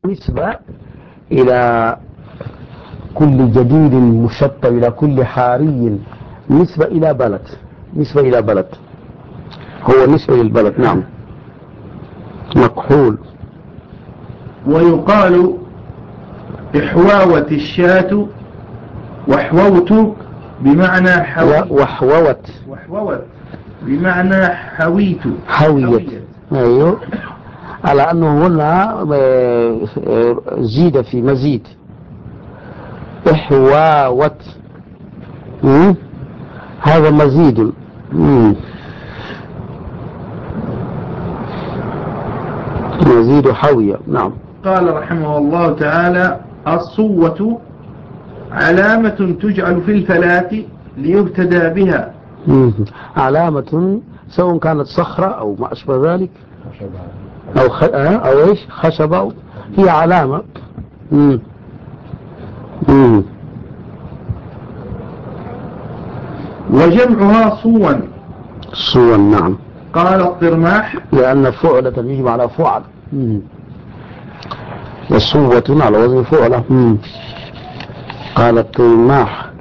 نسبة إلى كل جديد مشطب، إلى كل حاري، نسبة إلى بلد، نسبة إلى بلد، هو نسبة للبلد. نعم. مكحول. ويقال إحواوت الشاة، وحووت بمعنى وحووت بمعنى حويت. أيوه، على أنه هنا زيد في مزيد. إحواوت هذا مزيد. مزيد حوية. نعم. قال رحمه الله تعالى: الصوة علامة تجعل في الفلاة ليبتدى بها. علامة سواء كانت صخرة أو ما أشبه ذلك، أو إيش، خشبة، هي علامة. وجمعها صوا. نعم. قال الطرماح: لأن فعلة يجب على فعل، وصوة على وزن فعلة. قال الطرماح: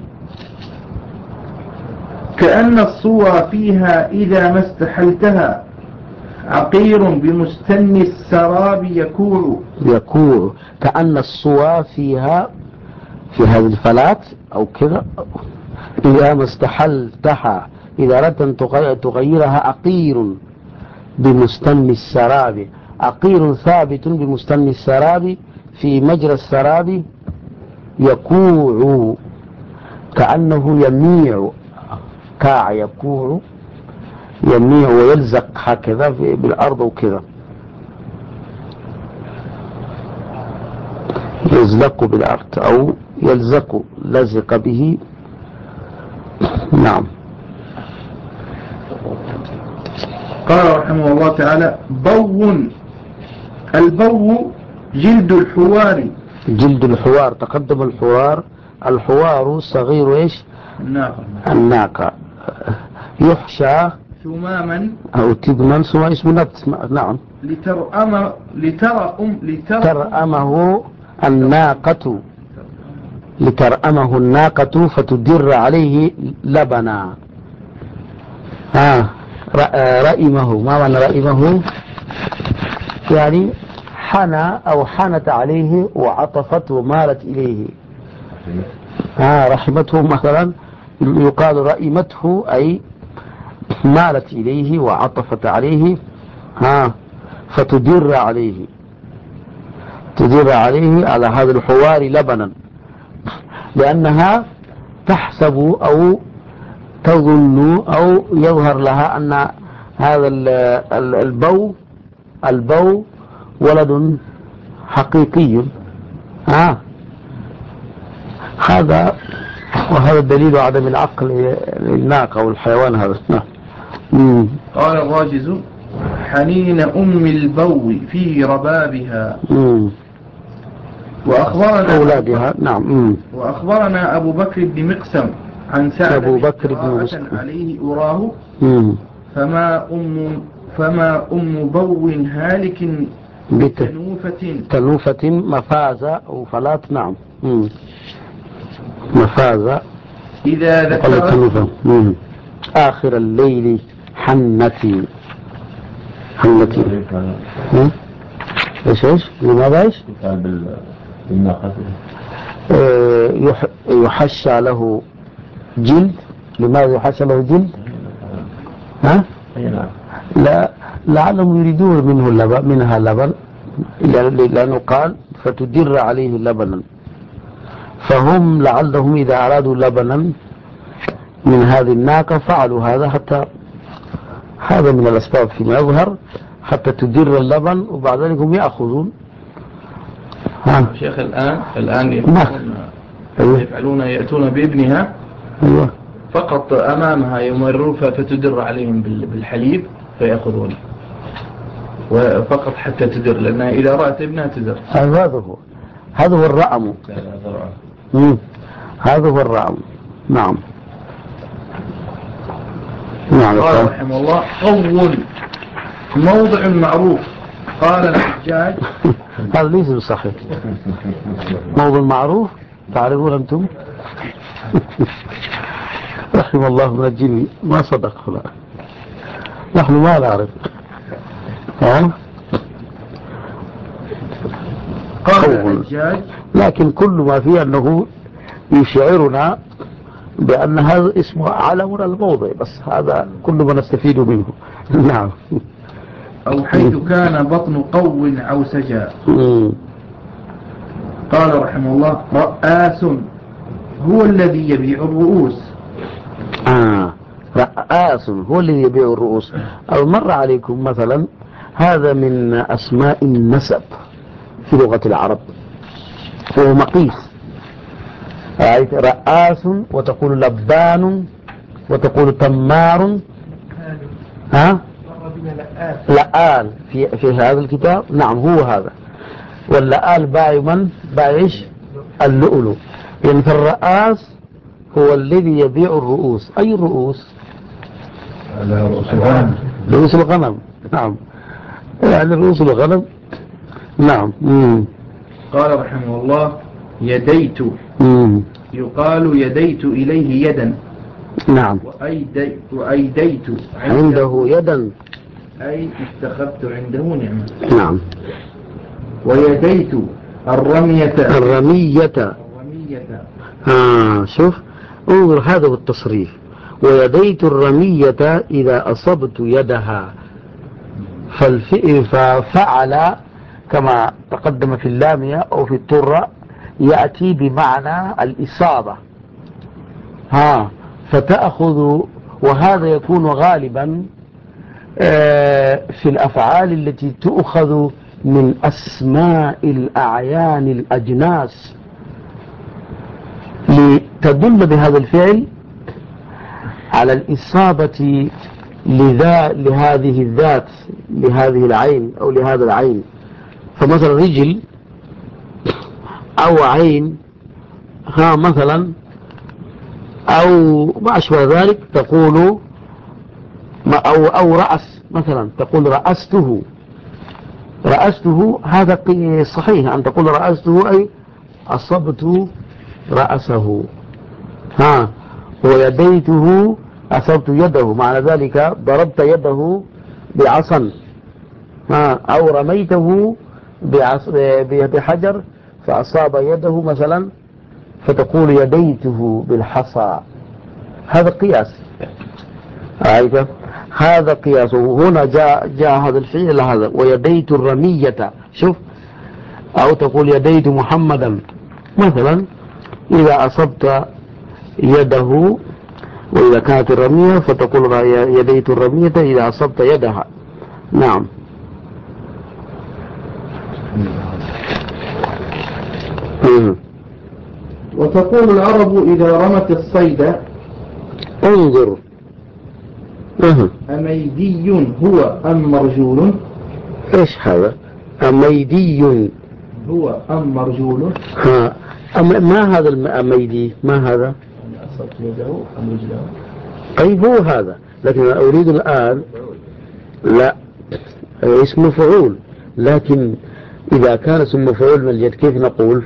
كأن الصوى فيها إذا ما استحلتها عقير بمستن السراب يكور. كأن الصوى فيها، في هذه الفلات أو كذا، إذا ما استحلتها، إذا أردت أن تغيرها، عقير بمستن السراب، عقير ثابت بمستن السراب في مجرى السراب، يكوع كأنه يميع، كاع يكوع، يميع ويلزق هكذا بالأرض وكذا، يزلق بالأرض أو يلزق، لزق به. نعم. قال رحمه الله تعالى: البو جلد الحوار. جلد الحوار، تقدم الحوار صغير إيش؟ الناقة. يحشى ثماما أو تبنا، ثم اسم نبت. نعم. ترأمه الناقة، لترأمه الناقة فتدر عليه لبنا. رأمه، ما معنى رأمه؟ يعني حنى أو حنت عليه وعطفت ومالت إليه. رحمته مثلا، يقال رأمته أي مالت إليه وعطفت عليه. فتدر عليه، تدر عليه على هذا الحوار لبنا، لأنها تحسب أو تظن أو يظهر لها أن هذا البو ولد حقيقي. وهذا الدليل عدم العقل للناقة والحيوان هذا. قال الراجز: حنين أم البو في ربابها. وأخبرنا أولادها. نعم. وأخبرنا أبو بكر بن مقسم عن سعد أبو بكر بن مقسم عليه أراه: فما أم بو هالك بتنوفة مفازة وفلات. نعم. مفازة إذا ذكرت آخر الليل حنتي. ايش لماذا ايش يحشى له جلد؟ لماذا يحشى له جلد؟ لا، لعلهم يريدون منها لبن، لأنه قال فتدر عليه لبنا، فهم لعلهم إذا أرادوا لبنا من هذه الناقة فعلوا هذا، حتى هذا من الأسباب فيما يظهر، حتى تدر اللبن وبعد ذلك هم يأخذون. شيخ الآن يفعلون، يأتون بابنها فقط أمامها يمرون فتدر عليهم بالحليب فيأخذون وفقط حتى تدر، لأنها إذا رأت ابنها تدر. هذا هو الرأم. هذا هو الرأم. نعم. قال رحمه الله: قول موضع معروف. قال الحجاج. هذا ليس بصحيح. موضوع معروف تعرفون أنتم. رحم الله من الجن ما صدق فلان، نحن ما نعرف. قال الحجاج لكن كل ما فيه أنه يشعرنا بأن هذا اسمه علم الموضع، بس هذا كل ما نستفيد منه. نعم. أو حيث كان بطن قو عوسجا. قال رحمه الله رآس هو الذي يبيع الرؤوس. رآس هو الذي يبيع الرؤوس. أو مر عليكم مثلا هذا من أسماء النسب في لغة العرب، وهو مقيس. رآس وتقول لبان وتقول تمار. لآل في هذا الكتاب. نعم هو هذا. واللآل باع من؟ باعش اللؤلؤ. يعني فالرآس هو الذي يبيع الرؤوس. أي الرؤوس؟ رؤوس الغنم. نعم يعني رؤوس الغنم. نعم. قال رحمه الله يديت. يقال يديت إليه يدا. نعم. وأيديت عنده يدا، أي اتخذت عنده نعمة. نعم. ويديت الرمية. شوف انظر هذا هو التصريف. ويديت الرمية إذا أصبت يدها. ففعل كما تقدم في اللامية أو في الترة يأتي بمعنى الإصابة. فتأخذ، وهذا يكون غالبا في الأفعال التي تؤخذ من أسماء الأعيان الأجناس لتدل بهذا الفعل على الإصابة لهذه الذات، لهذه العين أو لهذا العين. فمثلا رجل أو عين مثلا أو ما أشبه ذلك تقول أو رأس مثلا تقول رأسته. هذا صحيح أن تقول رأسته أي أصبت رأسه. ويديته أصبت يده، معنى ذلك ضربت يده بعصا. أو رميته بحجر فأصاب يده مثلا فتقول يديته بالحصى. هذا قياس. هذا قياس. هنا جاء هذا الفعل هذا ويديت الرمية. شوف أو تقول يديت محمدا مثلا إذا أصبت يده. وإذا كانت الرمية فتقول يديت الرمية إذا أصبت يدها. نعم. وتقول العرب إذا رمت الصيد انظر أميدي هو أم مرجول. إيش هذا أميدي هو أم مرجول. ما هذا الأميدي؟ ما هذا؟ أصبت يده أم رجله. طيب هو هذا، لكن أنا أريد الآن لا اسم فعول، لكن إذا كان اسم مفعول من اليد كيف نقول؟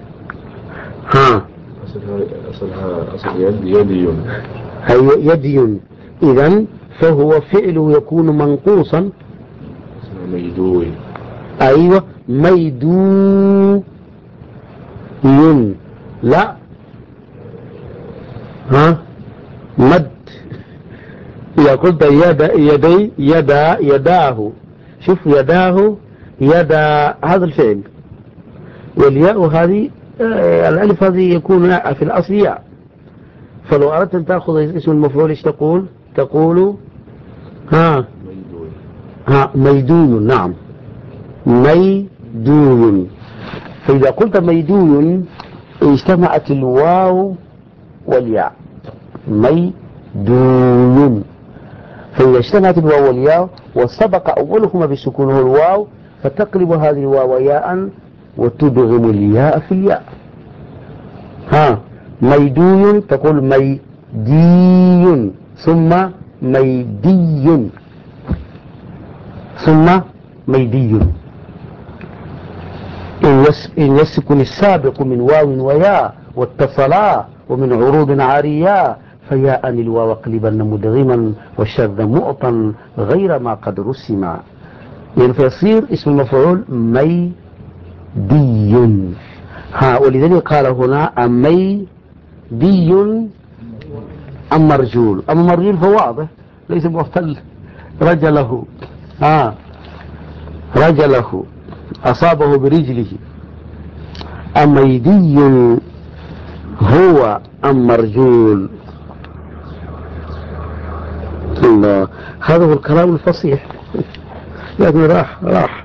أصل يدي. يدي. إذن فهو فعله يكون منقوصا. ميدوي. أيوة ميدو. لا مد. إذا قلت يداه. شوف يداه يدا هذا الفعل، والياء هذه الألف هذه يكون في الأصل ياء. فلو أردت أن تأخذ اسم المفعول ايش تقول؟ تقول ميدون. نعم ميدون. فإذا قلت ميدون اجتمعت الواو والياء ميدون. فإذا اجتمعت الواو والياء وسبق أولهما بالسكون هو الواو فتقلب هذه الواو ياء وتدغم الياء في الياء. ميدون تقول ميدي ثم ميدي ثم ميدي. إن يسكن السابق من واو وياء واتصلا ومن عروض عارية فياء الواو اقلبا مدغما والشذ مؤطا غير ما قد رسم، يعني فيصير اسم المفعول ميدي. ولذلك قال هنا ميدي أم مرجول. أما مرجول فواضح ليس مختل، رجله رجله أصابه برجله. أميدي هو أم مرجول. الله، هذا هو الكلام الفصيح. يعني راح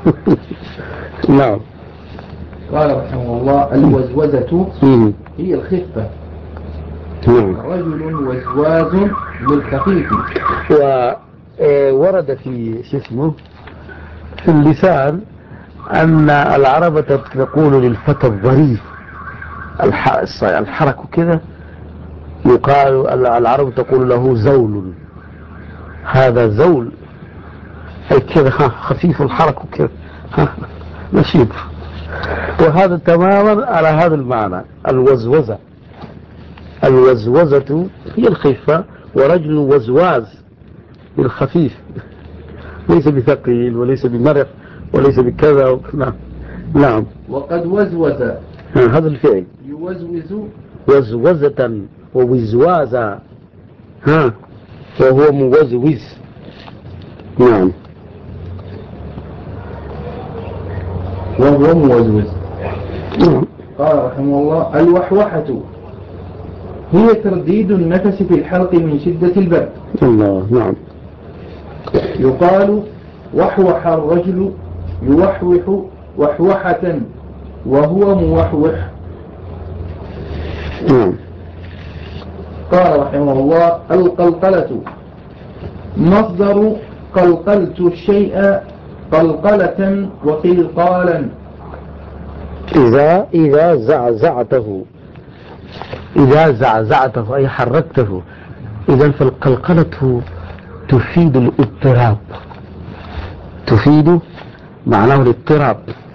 نعم. قال رحمه الله الوزوزة هي الخفة. رجل وزواز بالخفيف. وورد في في اللسان أن العرب تقول للفتى الظريف الحرك كذا، يقال العرب تقول له زول، هذا زول أي كذا خفيف الحرك كذا نشيط. وهذا تماما على هذا المعنى. الوزوزة هي الخفة، ورجل وزواز بالخفيف، ليس بثقيل وليس بمرق وليس بكذا. نعم. وقد وزوز هذا الفعل يوزوز وزوزة ووزوازا وهو موزوز. نعم. وهو موزوز. قال رحمه الله الوحوحة هي ترديد النفس في الحلق من شدة البرد. الله. نعم. يقال وحوح الرجل يوحوح وحوحة وهو موحوح. نعم. قال رحمه الله القلقلة مصدر قلقلت الشيء قلقلة وقلقالا. إذا زعزعته أي حركته. إذن فالقلقلة تفيد الاضطراب، تفيد معناه الاضطراب.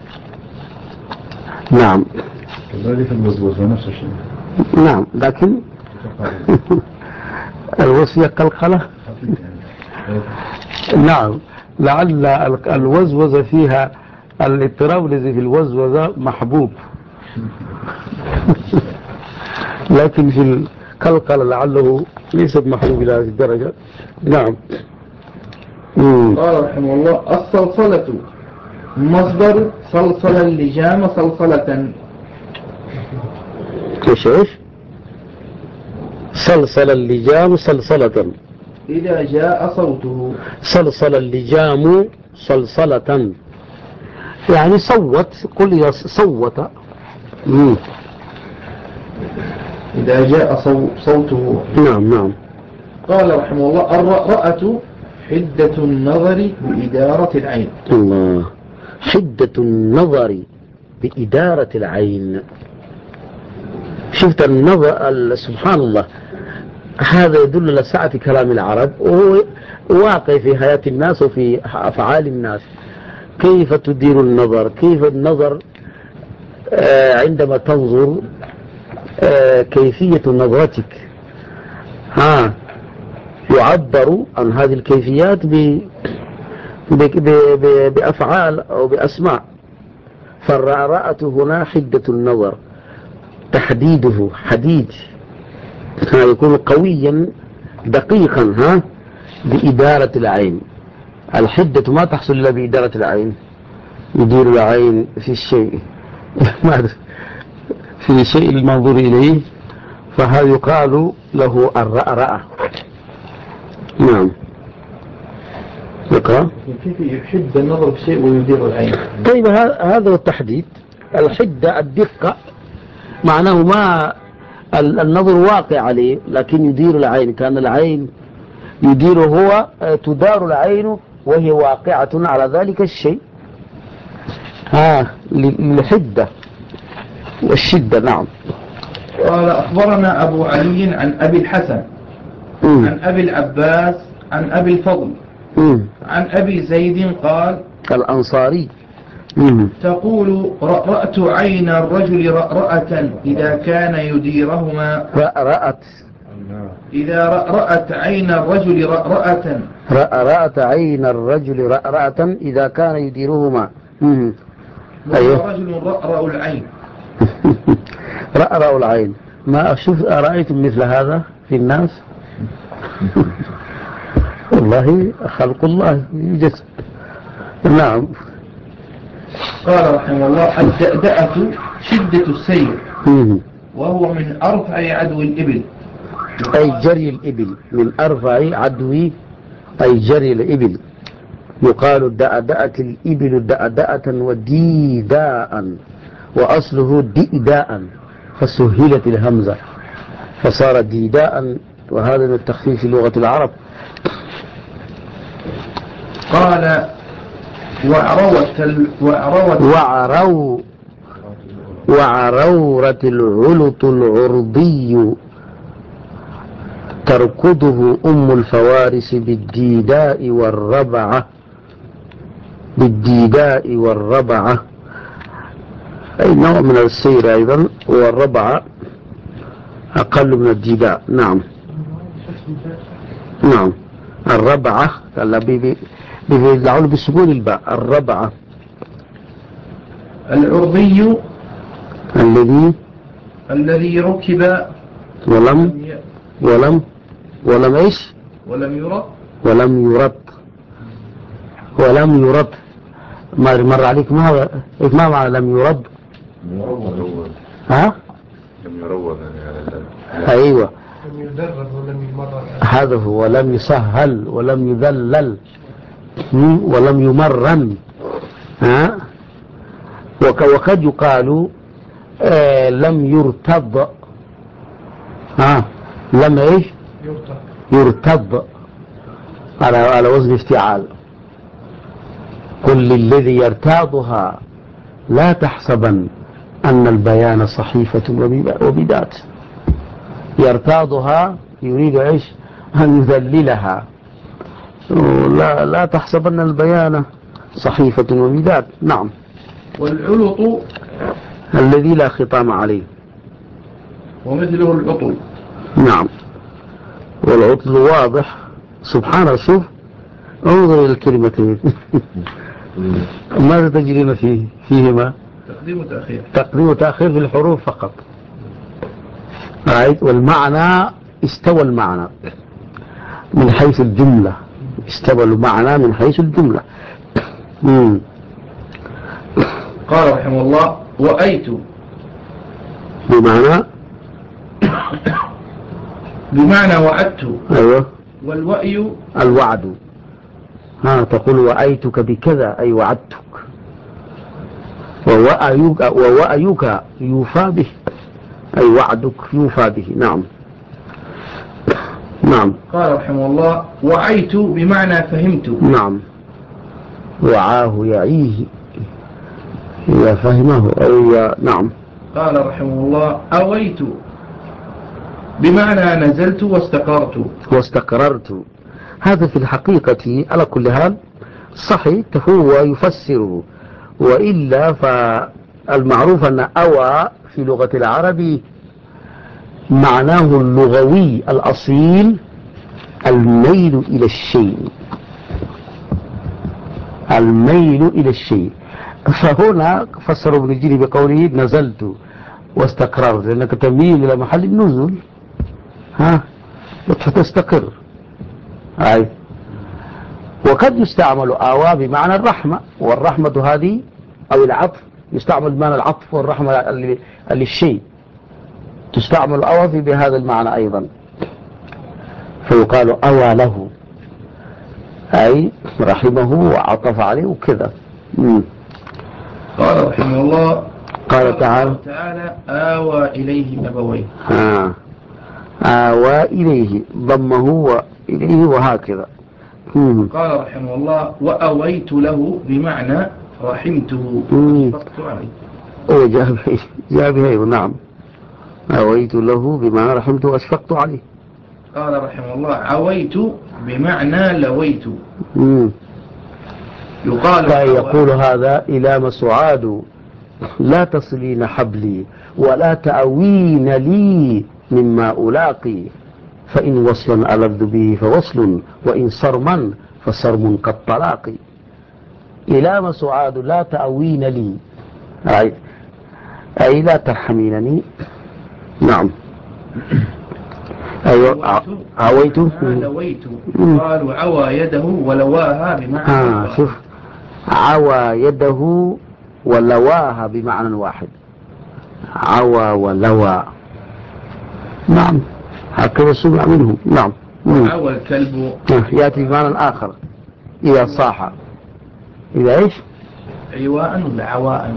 نعم. كذلك الوزوزة نفس الشيء. نعم، لكن الوصية قلقلة. نعم، لعل الوزوزة فيها الاضطراب الذي في الوزوزة محبوب لكن في القلقلة لعله ليست محبوب إلى هذه الدرجة. نعم. قال رحمه الله الصلصلة مصدر صلصل اللجام صلصلة. ايش صلصل اللجام صلصلة. إذا جاء صوته. صلصل اللجام صلصلة يعني صوت، قل صوت. إذا جاء صوته. نعم. قال رحمه الله الرأرأة حدة النظر بإدارة العين. الله، حدة النظر بإدارة العين. شفت النظر، سبحان الله، هذا يدل على سعة كلام العرب، وهو واقع في حياة الناس وفي أفعال الناس. كيف تدير النظر، كيف النظر عندما تنظر، كيفية نظرتك. يعبر عن هذه الكيفيات بأفعال أو بأسماء. فالرأرأة هنا حدة النظر، تحديده حديد، يكون قويا دقيقا بإدارة العين. الحدة ما تحصل إلا بإدارة العين. يدير العين في الشيء في الشيء المنظور إليه، فهذا يقال له الرأرأة. نعم. يقرأ كيف يحد النظر في شيء ويدير العين؟ طيب هذا هو التحديد. الحدة الدقة، معناه ما النظر واقع عليه لكن يدير العين، كان العين يدير هو، تدار العين وهي واقعة على ذلك الشيء. للحدة والشدة. نعم. قال أخبرنا أبو علي عن أبي الحسن عن أبي العباس عن أبي الفضل عن أبي زيد قال الأنصاري تقول رأرأت عين الرجل رأرأة إذا كان يديرهما. رأرأت إذا رأرأت عين الرجل رأرأة. رأرأت عين الرجل رأرأة إذا كان يديرهما. أيوه. رجل رأرأ العين. رأرأ العين. ما أشوف أرأيتم مثل هذا في الناس؟ والله خلق الله يوجد. نعم. قال رحمه الله الدأدأة شدة السير وهو من أرفع عدو الإبل، أي جري الإبل، من أرفع عدو أي جري الإبل. يقال الدأدأة الإبل الدأدأة وديداء، وأصله دئداء فسهلت الهمزة فصار ديداء، وهذا من التخفيف لغة العرب. قال وعرورة العلط العرضي تركضه أم الفوارس بالديداء والربعة أي نوع من السير أيضا، والربعة أقل من الديداء. نعم نعم. الربعة بيدعون بسكون الباء. الربعة. العرضي الذي ركب ولم ايش ولم يرد. مر عليك ما معنى لم يرد؟ ها لم يروض ايوه لم يدرب ولم يمرر. هذا هو. ولم يسهل ولم يذلل ولم يمرن. ها وقد يقال لم يرتض. لم ايش يرتض على وزن افتعال. قل للذي يرتاضها لا تحسبن أن البيان صحيفة وبدات. يرتاضها يريد ايش؟ أن يذللها. لا تحسبن البيان صحيفة وبدات. نعم. والعلط الذي لا خطام عليه ومثله العطل. نعم. والعطل واضح. سبحان الله. شوف انظر إلى الكلمتين. ماذا تجرين فيهما؟ تقديم وتأخير في الحروف فقط. والمعنى استوى المعنى من حيث الجملة. استوى المعنى من حيث الجملة. قال رحمه الله وأيت بمعنى وعدت. أيوة. والوأي الوعد. تقول وأيتك بكذا أي وعدتك. ووأيك يوفى به أي وعدك يوفى به. نعم نعم. قال رحمه الله وعيت بمعنى فهمت. نعم. وعاه يعيه إذا فهمه أو نعم. قال رحمه الله أويت بمعنى نزلت واستقررت. هذا في الحقيقة على كل حال صحيح هو يفسره، وإلا فالمعروف أن أوى في لغة العرب معناه اللغوي الأصيل الميل إلى الشيء. فهنا فسر ابن الجري بقوله نزلت واستقررت، لأنك تميل إلى محل النزول فتستقر. وقد يستعمل آوى بمعنى الرحمة، والرحمة هذه أو العطف يستعمل بمعنى العطف والرحمة للشيء، تستعمل أوى بهذا المعنى أيضا، فيقال أوى له أي رحمه وعطف عليه وكذا. قال رحمه الله قال تعالى آوى إليه أبويه. آوى إليه ضمه وإليه وهكذا. قال رحمه الله وأويت له بمعنى رحمته وأشفقت عليه. جاء به. نعم. أويت له بمعنى رحمته وأشفقت عليه. قال رحمه الله عويت بمعنى لويت. يقال يقول هذا إلى مسعاد لا تصلين حبلي ولا تأوين لي مما ألاقي، فإن وصلا ألذ به فوصل، وإن صرما فصرم كالطلاق. إلى مسعاد لا تأوين لي، أي لا ترحمينني. نعم. أيوة. عويت لويت. قالوا عوى يده ولواها بمعنى شوف، عوى يده ولواها بمعنى واحد، عوى ولوى. نعم، هكذا سمع منه. نعم. عوى الكلب يأتي بمعنى آخر إذا صاح. إذا إيش؟ عواء ولا عواء؟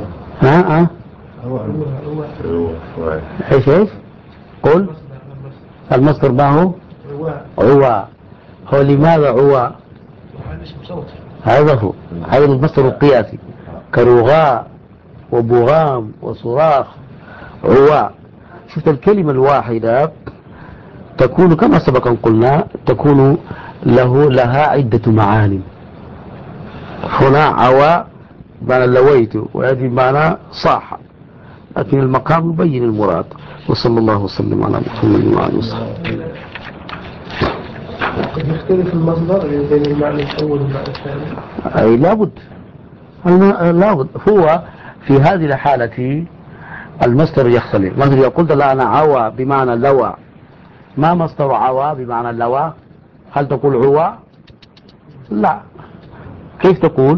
إيش قل المصدر ما هو؟ عوى. هو لماذا عوى؟ هذا هو، هذا المصدر القياسي، كرغاء وبغام وصراخ. عوى. شفت الكلمة الواحدة تكون كما سبق أن قلنا، تكون لها عدة معاني. هنا عوى بمعنى لويت، وهذه بمعنى صاح، لكن المقام يبين المراد. وصلى الله وسلم على محمد وعلى آله وصحبه. قد يختلف المصدر بين المعنى الأول والمعنى الثاني. أي لابد هو في هذه الحالة المصدر يختلف. مثلا يقول لا أنا عوى بمعنى لوى، ما مصدر عوى بمعنى لوى؟ هل تقول عوى؟ لا. كيف تقول؟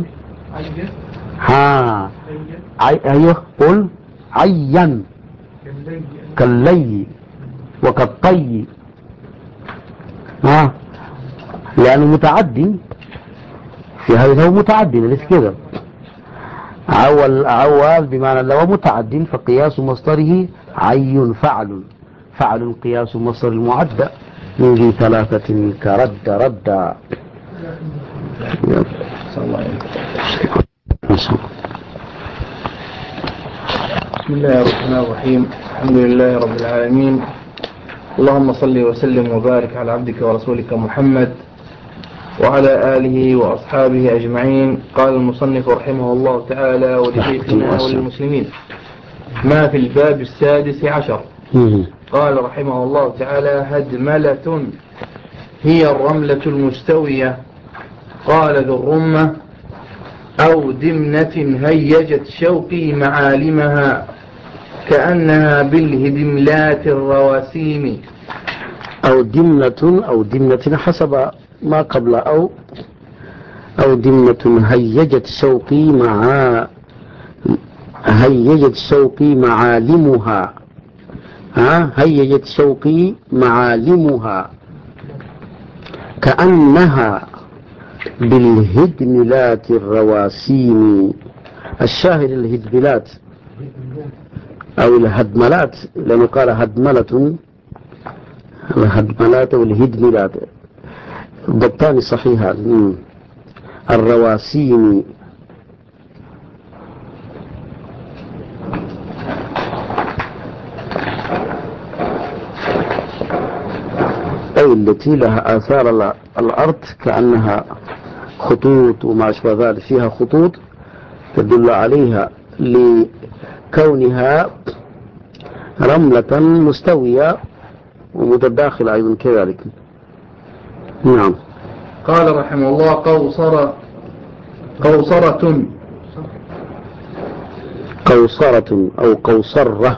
أيوه، قل عين كاللي وكالطي، لأنه متعدي في هذا، هو متعدي ليس كذا. عوال بمعنى لو متعد، فقياس مصدره عين فعل قياس مصدر المعدى من ذي ثلاثة كرد رد. بسم الله الرحمن الرحيم. الحمد لله رب العالمين، اللهم صل وسلم وبارك على عبدك ورسولك محمد وعلى آله وأصحابه أجمعين. قال المصنف رحمه الله تعالى: ولشيخنا وللمسلمين ما في الباب السادس عشر. قال رحمه الله تعالى: هدملة هي الرملة المستوية. قال ذو الرمة: أو دمنة هيجت شوقي معالمها كأنها بالهدملات الرواسيم. أو دمنة حسب ما قبل أو دمنة هيجت شوقي معالمها. هيجت شوقي معالمها كأنها بالهدملات الرواسيم. الشاهد الهدملات أو الهدملات، لأنه قال هدملة، الهدملات والهدملات ضبطان صحيحان. الرواسيم أي التي لها آثار الأرض كأنها خطوط وما أشبه ذلك، فيها خطوط تدل عليها لكونها رملة مستوية ومتداخلة أيضا كذلك. نعم. قال رحمه الله: قوصرة أو قوصرة.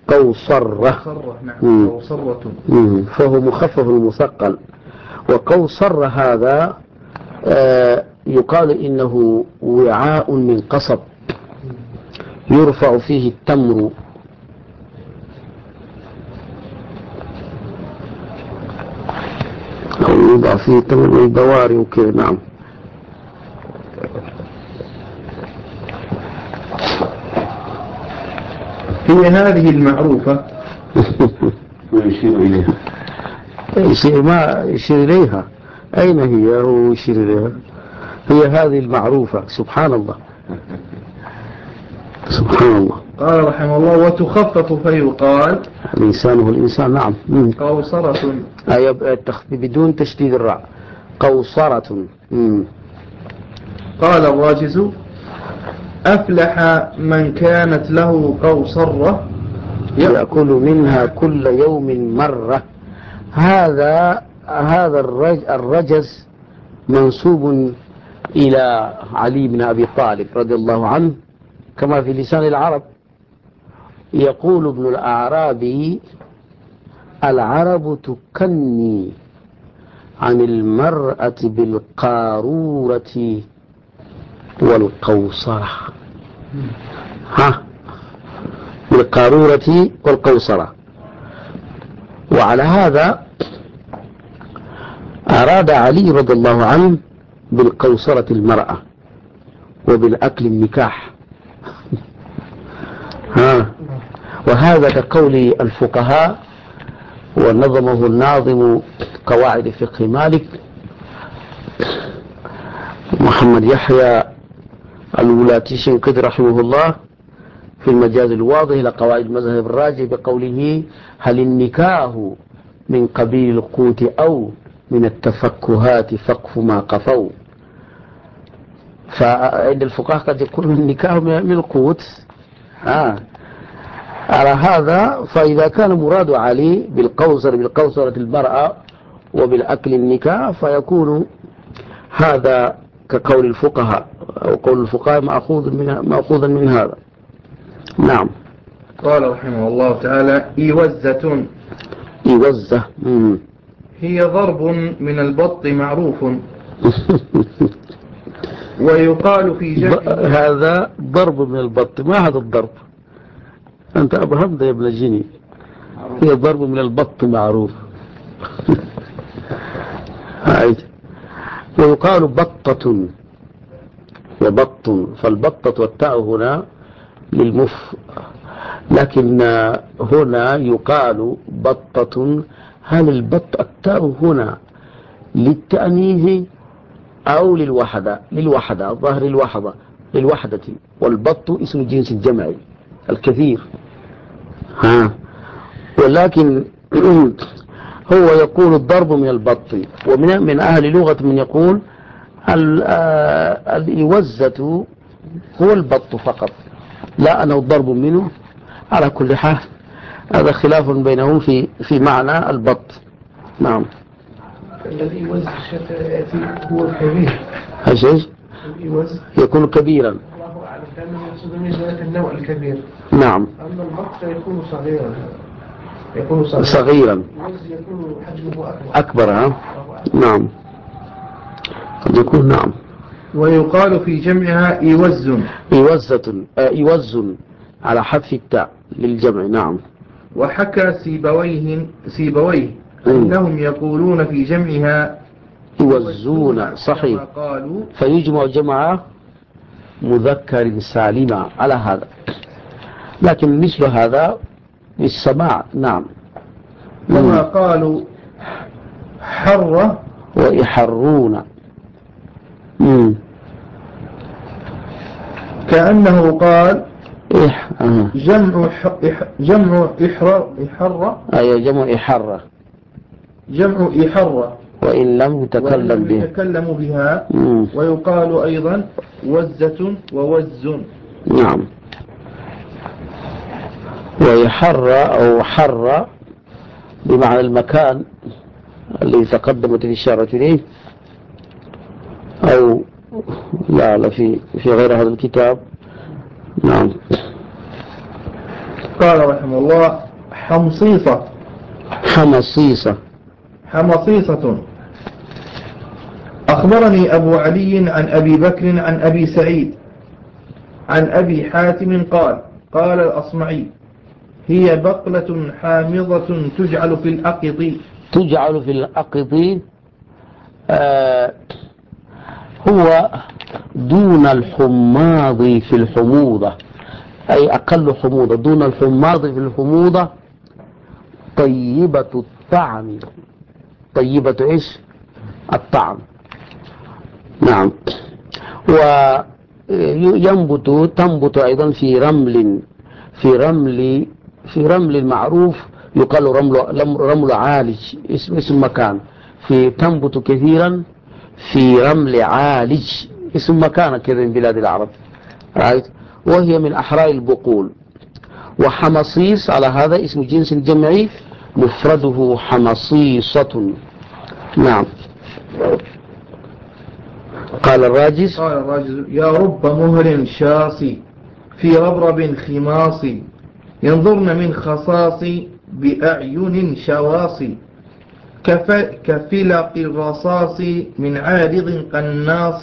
نعم. قوصرة. فهو مخفف المثقل. وقوصر هذا يقال إنه وعاء من قصب يرفع فيه التمر، أو يوضع فيه التمر والبواري وكذا. نعم. هي هذه المعروفة. ويشير إليها. يشير إليها. أين هي؟ هو يشير إليها. هي هذه المعروفة. سبحان الله. قال رحمه الله: وتخفف فيقال الإنسان هو الإنسان. نعم. قوصرة، بدون تشديد الراء. قوصرة. قال الراجز: أفلح من كانت له قوصرة يأكل منها كل يوم مرة. هذا الرجز منسوب إلى علي بن أبي طالب رضي الله عنه، كما في لسان العرب. يقول ابن الأعرابي: العرب تكني عن المرأة بالقارورة والقوصرة. بالقارورة والقوصرة. وعلى هذا أراد علي رضي الله عنه بالقوصرة المرأة وبالأكل النكاح. وهذا كقول الفقهاء، ونظمه الناظم قواعد فقه مالك محمد يحيى الولاتيشي كده رحمه الله في المجاز الواضح لقواعد المذهب الراجح بقوله: هل النكاح من قبيل القوت أو من التفكهات فقف ما قفوا. فعند الفقهاء قد يكون النكاح من القوت. على هذا فإذا كان مراد علي بالقوصرة المرأة وبالأكل النكاح فيكون هذا كقول الفقهاء، أو قول الفقهاء مأخوذا من هذا. نعم. قال رحمه الله تعالى: إيوزة. إيوزة هي ضرب من البط معروف ويقال في جمع. هذا ضرب من البط. ما هذا الضرب؟ أنت أبهمت يا ابن الجني. هي ضرب من البط معروف. ويقال بطة وبط، فالبطة والتاء هنا للمف، لكن هنا يقال بطة. هل التاء هنا للتأنيث أو للوحدة؟ الظاهر للوحدة. والبط اسم جنس الجمع الكثير. ولكن هو يقول الضرب من البط. ومن أهل لغة من يقول الإوزة هو البط فقط، لا أنه ضرب منه. على كل حال هذا خلاف بينهم في معنى البط. نعم. الذي يوزع الشتاء هو الكبير. هشيش يكون كبيرا. الله أعلم، كأنه يقصد من ذات النوع الكبير. نعم. أما البط يكون صغيرا. يكون يكون حجمه أكبر. نعم قد يكون. نعم. ويقال في جمعها إيوز على حذف التاء للجمع. نعم. وحكى سيبويه أنهم يقولون في جمعها يوزون. صحيح. فيجمع جمع مذكر سالما على هذا، لكن مثل هذا بالسماع. نعم. كما قالوا حرة ويحرون. كأنه قال جمع إحرة. أي جمع إحرة. جمع إحرة وإن لم يتكلم بها. ويقال أيضا وزة ووز. نعم. ويحر أو حر بمعنى المكان الذي تقدمت الإشارة إليه، أو لا في غير هذا الكتاب. نعم. قال رحمه الله: حمصيصة. أخبرني أبو علي عن أبي بكر عن أبي سعيد عن أبي حاتم قال الأصمعي: هي بقلة حامضة تجعل في الأقط. هو دون الحماض في الحموضة، أي أقل حموضة. دون الحماض في الحموضة. طيبة الطعم. طيبة إيش؟ الطعم. نعم. تنبت أيضا في رمل معروف يقال رمل عالج، اسم مكان. تنبت كثيرا في رمل عالج اسم مكان كذا من بلاد العرب، وهي من أحراء البقول. وحمصيص على هذا اسم جنس جمعي مفرده حمصيصة. نعم. قال الراجز يا رب مهر شاصي في ربرب خماصي ينظرن من خصاصي بأعين شواصي كفلق الرصاص من عارض قناص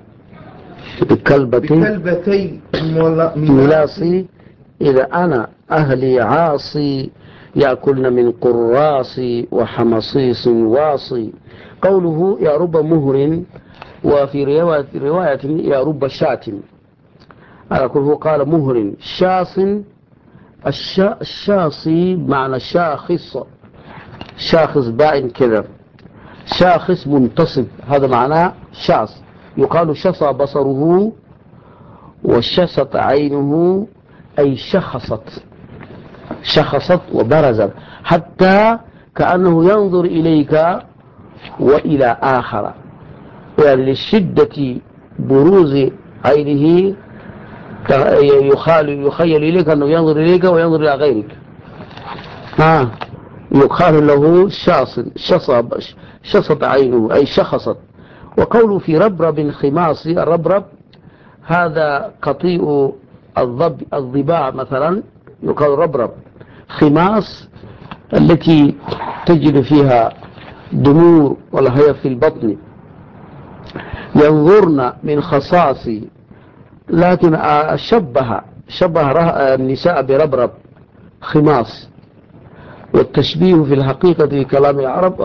بكلبتي ملاصي إذا أنا أهلي عاصي يأكلن من قراص وحمصيص واصي. قوله يا رب مهر، وفي رواية يا رب شاتم، على كله قال مهر شاص. الشاصي معنى شاخص باين كذا، شاخص منتصب، هذا معناه شاص. يقال شصى بصره وشست عينه، أي شخصت وبرزت، حتى كأنه ينظر إليك وإلى آخر، يعني لشدة بروز عينه يخيل إليك أنه ينظر إليك وينظر إلى غيرك. يقال له شصت عينه أي شخصت. وقوله في ربرب خماصي، الربرب هذا قطيء الضباع مثلا، يقال ربرب. خماص التي تجد فيها دمور والهيف في البطن. ينظرن من خصاصي، لكن شبه النساء بربرب خماص. والتشبيه في الحقيقة في كلام العرب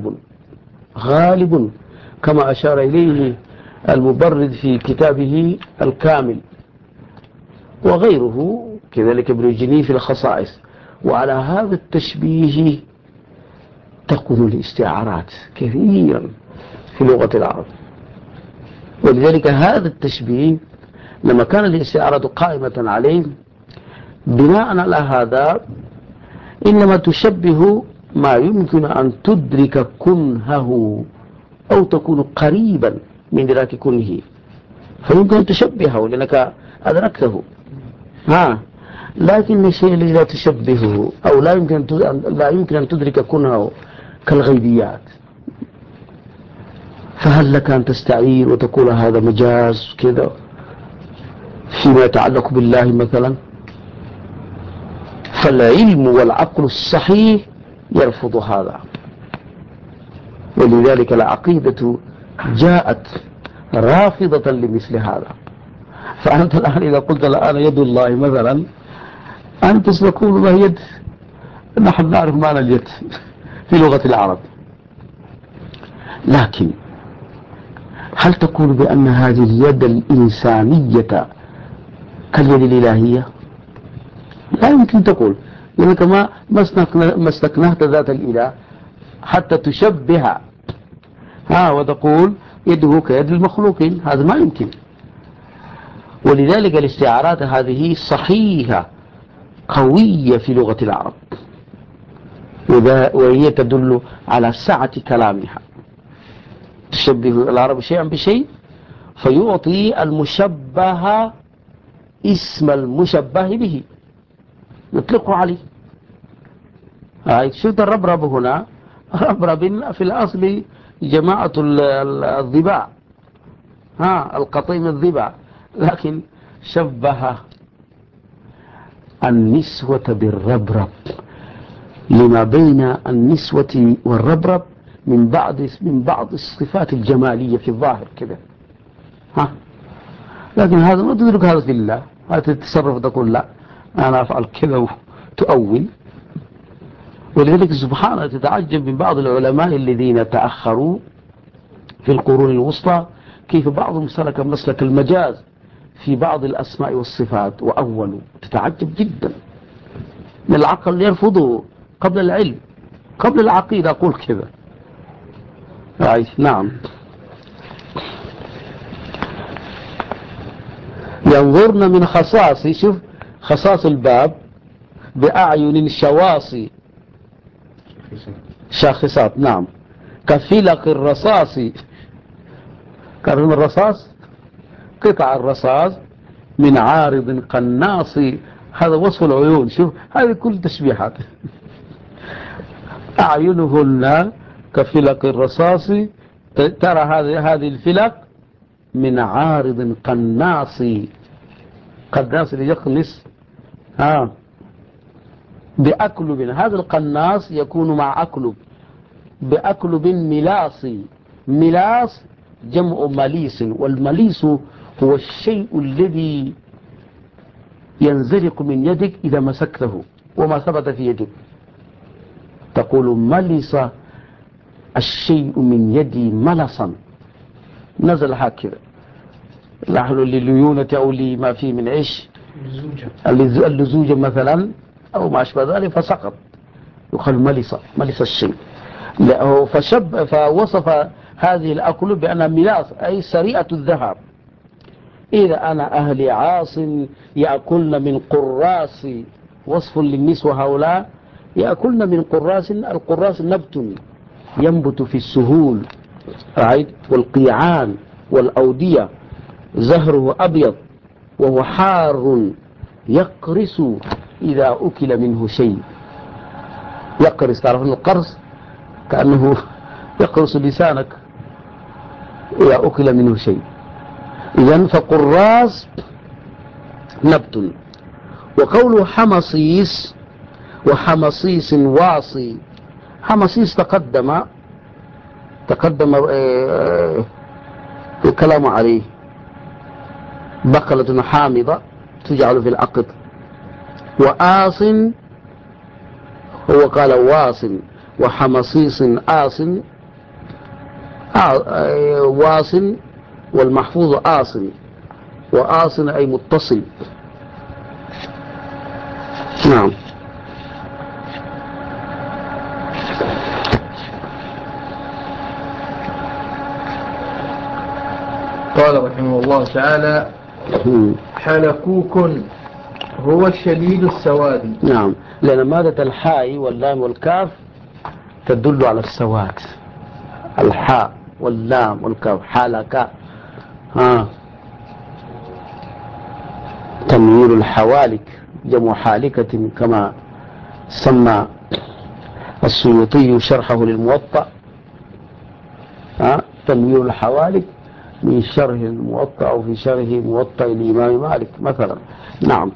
غالب كما أشار إليه المبرد في كتابه الكامل، وغيره كذلك ابن الجني في الخصائص. وعلى هذا التشبيه تكون الاستعارات كثيرا في لغة العرب. ولذلك هذا التشبيه لما كان الاستعارة قائمة عليه، بناء على هذا إنما تشبه ما يمكن أن تدرك كنهه أو تكون قريبا من إدراك كنه، فيمكن أن تشبهه لأنك أدركته. لكن الشيء الذي لا تشبهه أو لا يمكن أن تدرك كنهه كالغيبيات، فهل لك أن تستعير وتقول هذا مجاز كذا فيما يتعلق بالله مثلا؟ فالعلم والعقل الصحيح يرفض هذا. ولذلك العقيدة جاءت رافضة لمثل هذا. فأنت الآن إذا قلت الآن يد الله مثلا، أنت ستقول ما يد، نحن نعرف معنى اليد في لغة العرب، لكن هل تقول بأن هذه اليد الإنسانية كاليد الإلهية؟ لا يمكن تقول، لأنك ما استكنهت ذات الإله حتى تشبه وتقول يده كيد المخلوقين، هذا ما يمكن. ولذلك الاستعارات هذه صحيحة قوية في لغة العرب، وهي تدل على سعة كلامها. تشبه العرب شيئا بشيء فيعطي المشبه اسم المشبه به، يطلقه عليه. شفت الربرب هنا، ربرب في الأصل جماعة الضباع، القطيع من الضباع، لكن شبه النسوة بالربرب لما بين النسوة والربرب من بعض الصفات الجمالية في الظاهر كذا. لكن هذا ما تدرك هذا في الله، هذا تتصرف تقول لا أنا أفعل كذا وتؤول. ولذلك سبحانه تتعجب من بعض العلماء الذين تأخروا في القرون الوسطى كيف بعضهم سلك مسلك المجاز في بعض الأسماء والصفات وأولوا. تتعجب جدا من العقل يرفضه قبل العلم، قبل العقيدة، أقول كذا. نعم. ينظرن من خصاص، شوف خصاص الباب بأعين شواصي شاخصات. نعم. كفلق الرصاص، كان الرصاص قطع الرصاص من عارض قناص. هذا وصف العيون. شوف هذه كل تشبيحات. أعينهن كفلق الرصاص. ترى هذه الفلق من عارض قناص. قناص ليقنص بأكلب. هذا القناص يكون مع أكلب، بأكلب ملاص. ملاص جمع مليس، والمليس هو الشيء الذي ينزلق من يدك إذا مسكته وما ثبت في يدك. تقول ملس الشيء من يدي ملصا، نزل هكذا. نحن لليونة أو لما فيه من عيش اللزوجة مثلا أو ما أشبه ذلك فسقط، يقال ملس الشيء. فوصف هذه الأكل بأنها ملاص أي سريعة الذهب. إذا أنا أهل عاص يأكلن من قراص، وصف للنسوة هؤلاء يأكلن من قراص. القراص نبت ينبت في السهول والقيعان والأودية، زهره أبيض وهو حار يقرص إذا أكل منه شيء. يقرص، تعرفون القرص كأنه يقرص لسانك إذا أكل منه شيء. إذن فقراص نبت. وقوله حمصيس وحمصيس واصي. حمصيس تقدم الكلام عليه. بقلة حامضة تجعل في العقد. وآص هو قال واص، وحمصيس آص. واص والمحفوظ آص، وآص أي متصل. نعم. قال رحمه الله تعالى: حلكوك هو الشديد السواد. نعم، لأن مادة الحاء واللام والكاف تدل على السواد. الحاء واللام والكاف حالك. تنوير الحوالك جمع حالكة كما سمى السيوطي شرحه للموطأ. تنوير الحوالك من شرح الموطأ أو في شرح موطأ الإمام مالك مثلا. نعم.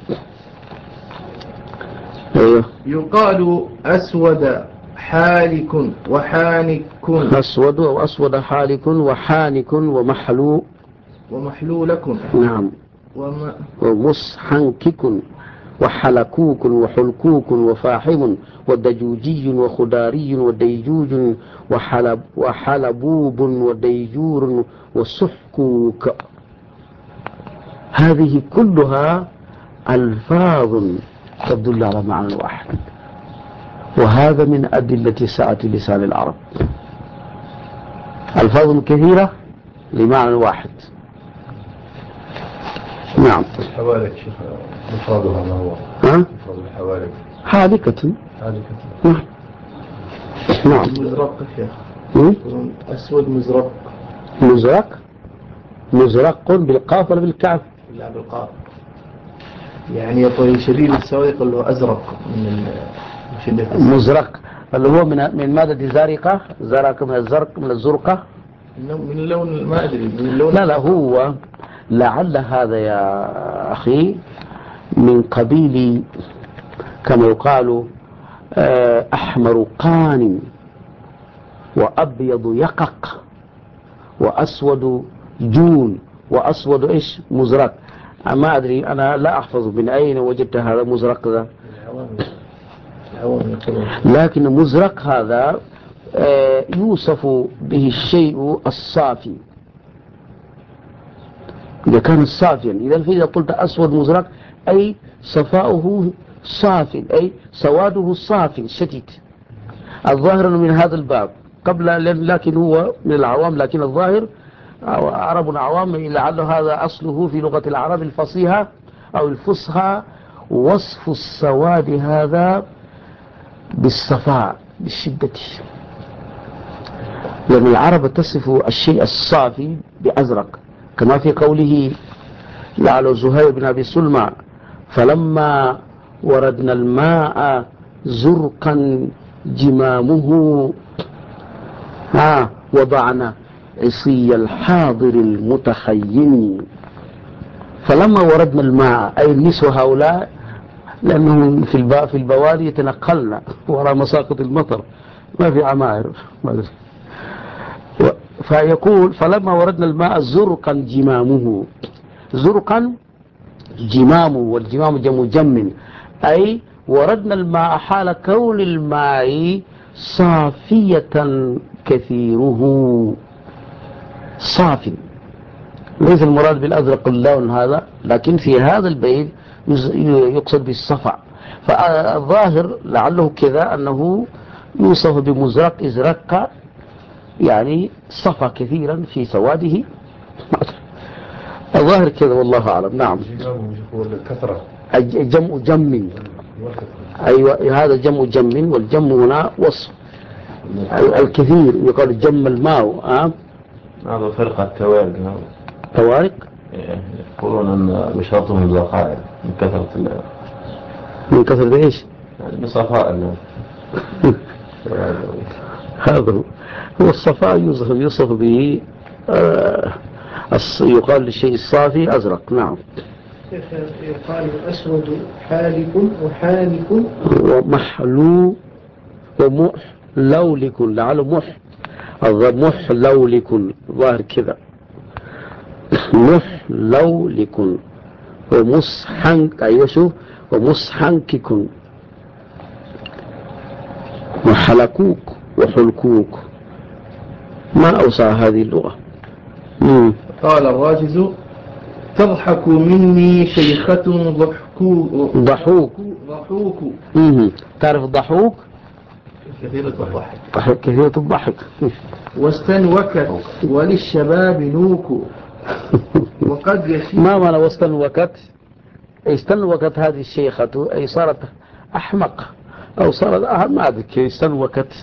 يقال أسود حالك وحانك. أسود وأسود حالك وحانك ومحلولك. نعم. ومصحنكك وحلكوك وحلكوك وفاحم ودجوجي وخداري وديجوج وحلبوب وديجور وسحكوك. هذه كلها ألفاظ تدل على معنى واحد، وهذا من أدلة سعة لسان العرب. ألفاظ كثيرة لمعنى واحد. نعم. الحوالك شيخ مفردها ما هو؟ مفرد الحوالك حالكة. نعم. مزرق شيخ. أسود مزرق. مزرق بالقاف ولا بالكاف؟ لا بالقاف. يعني يطوي شديد السواد يقول له أزرق من شدة مزرق اللي هو من مادة زارقة. زرق من الزرق من الزرقة. من اللون ما أدري من اللون. لا هو لعل هذا يا أخي من قبيل كما يقال أحمر قان وأبيض يقق وأسود جون وأسود إيش مزرق. ما أدري أنا لا أحفظ من أين وجدت هذا مزرق ذا، لكن مزرق هذا يوصف به الشيء الصافي إذا كان صافيا. إذا قلت أسود مزرق أي صفاؤه صافي، أي سواده صافي شديد. الظاهر من هذا الباب قبل، لكن هو من العوام، لكن الظاهر عرب عوام لعل هذا أصله في لغة العرب الفصيحة أو الفصحى، وصف السواد هذا بالصفاء بالشدة، لأن العرب تصف الشيء الصافي بأزرق كما في قوله لعل زهير بن أبي سلمى فلما وردنا الماء زرقا جمامه وضعنا عصي الحاضر المتخيم. فلما وردنا الماء أي النسوة هؤلاء لأنهم في البوادي يتنقلن وراء مساقط المطر ما في عمائر فيقول فلما وردنا الماء زرقا جمامه. زرقا جمامه والجمام جم جم أي وردنا الماء حال كون الماء صافية كثيره صافي. ليس المراد بالأزرق اللون هذا لكن في هذا البيت يقصد بالصفع. فالظاهر لعله كذا أنه يوصف بمزرق إزرق يعني صفى كثيرا في سواده الظاهر كذا والله أعلم. نعم الكثرة جمع جم. أيوة هذا جمع جم والجم هنا وصف الكثير يقال جم الماء. هذا فرقة توارق. توارق يقولون أن بشرطهم البقاء من كثرة إيش؟ يعني بصفاء هذا هو الصفاء يوصف به يقال للشيء الصافي أزرق. نعم يقال أسود حالك وحالك ومحلو ومحلولك لعله محلولك ظاهر كذا محلولك ومسحنك أيوة شوف ومسحنكك وحلكوك وحلكوك ما أوصى هذه اللغة. قال الراجز تضحك مني شيخة ضحوك. تعرف الضحوك؟ كثيرة الضحك. كثيرة الضحك. واستنوكت وللشباب نوك وقد يشيب. ما معنى واستنوكت؟ استنوكت هذه الشيخة أي صارت أحمق أو صارت ما أدري استنوكت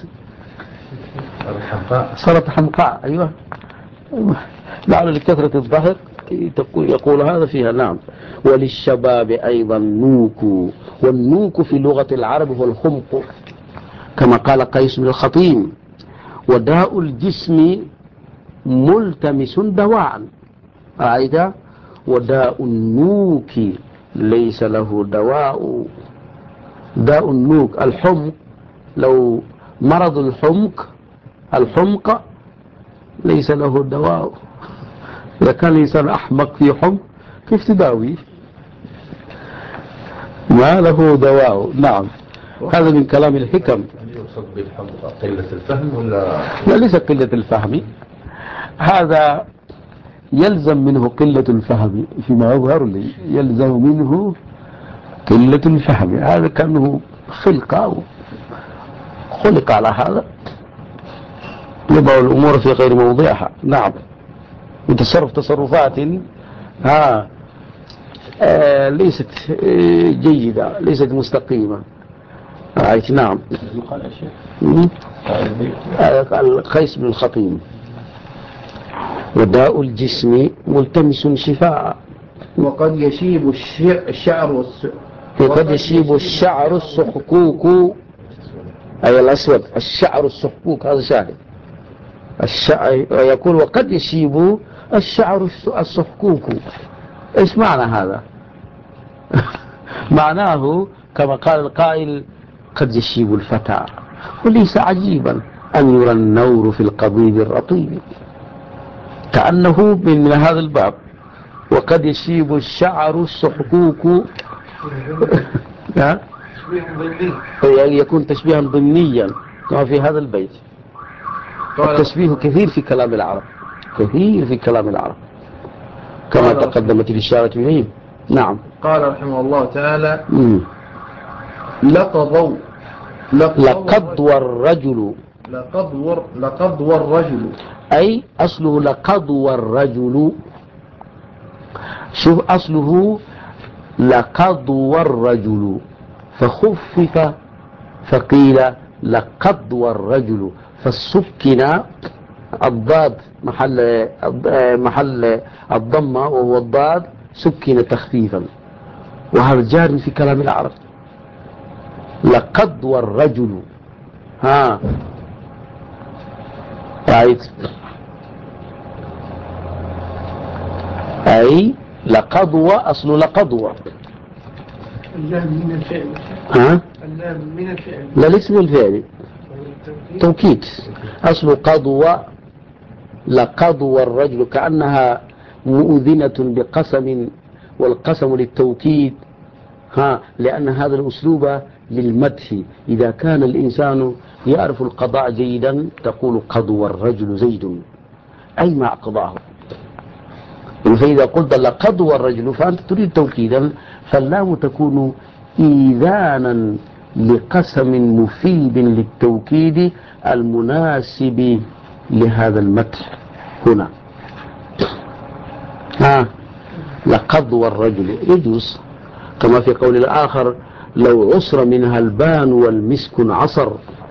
صارت حمقاء. أيوة لعل لكثرة الضحك يقول هذا فيها. نعم وللشباب أيضا نوك. والنوك في لغة العرب هو الخمق كما قال قيس بن الخطيم وداء الجسم ملتمس دواء. أعيدا وداء النوك ليس له دواء. داء النوك الحمق لو مرض الحمق ليس له دواء. إذا كان الإنسان أحمق في حمق كيف تداوي؟ ما له دواء. نعم هذا من كلام الحكم. يقصد بالحمق قلة الفهم ولا لا ليس قلة الفهم هذا يلزم منه قلة الفهم فيما يظهر لي يلزم منه قلة الفهم. هذا كأنه خلق على هذا يضع الأمور في غير موضعها. نعم يتصرف تصرفات ليست جيدة ليست مستقيمة. نعم القيس بن الخطيم وداء الجسم ملتمس شفاء. وقد يشيب الشعر وقد يشيب الشعر السحكوك أي الأسود الشعر السحكوك هذا شاهد يقول وقد يشيب الشعر السحكوك. إيش معنى هذا؟ معناه كما قال القائل قد يشيب الفتى وليس عجيبا أن يرى النور في القضيب الرطيب كأنه من هذا الباب. وقد يشيب الشعر السحكوك يكون تشبيها ضمنيا كما في هذا البيت. التشبيه كثير في كلام العرب كما تقدمت الإشارة إليه. نعم قال رحمه الله تعالى لقض والرجل أي أصله لقض والرجل. شوف أصله لقض والرجل فخفف فقيل لقض والرجل فالسكن الضاد محل الضمة وهو الضاد سكن تخفيفا، وهذا جار في كلام العرب. لقضوى الرجل، ها رأيت، أي لقضوى، أصل لقضوى. اللام من الفعل. ها؟ اللام من الفعل. لا، الاسم الفعل توكيد. أصل قضوى، لقضوى الرجل، كأنها مؤذنة بقسم، والقسم للتوكيد. لأن هذا الأسلوب للمدح. إذا كان الإنسان يعرف القضاء جيدا تقول قضوى الرجل زيد، أي ما قضاه. فإذا قلت لقضوى الرجل فأنت تريد توكيدا، فاللام تكون إيذانا لقسم مفيد للتوكيد المناسب لهذا المدح هنا. لقضوى الرجل يجوز، كما في قول الآخر لو عصر منها البان والمسك عصر،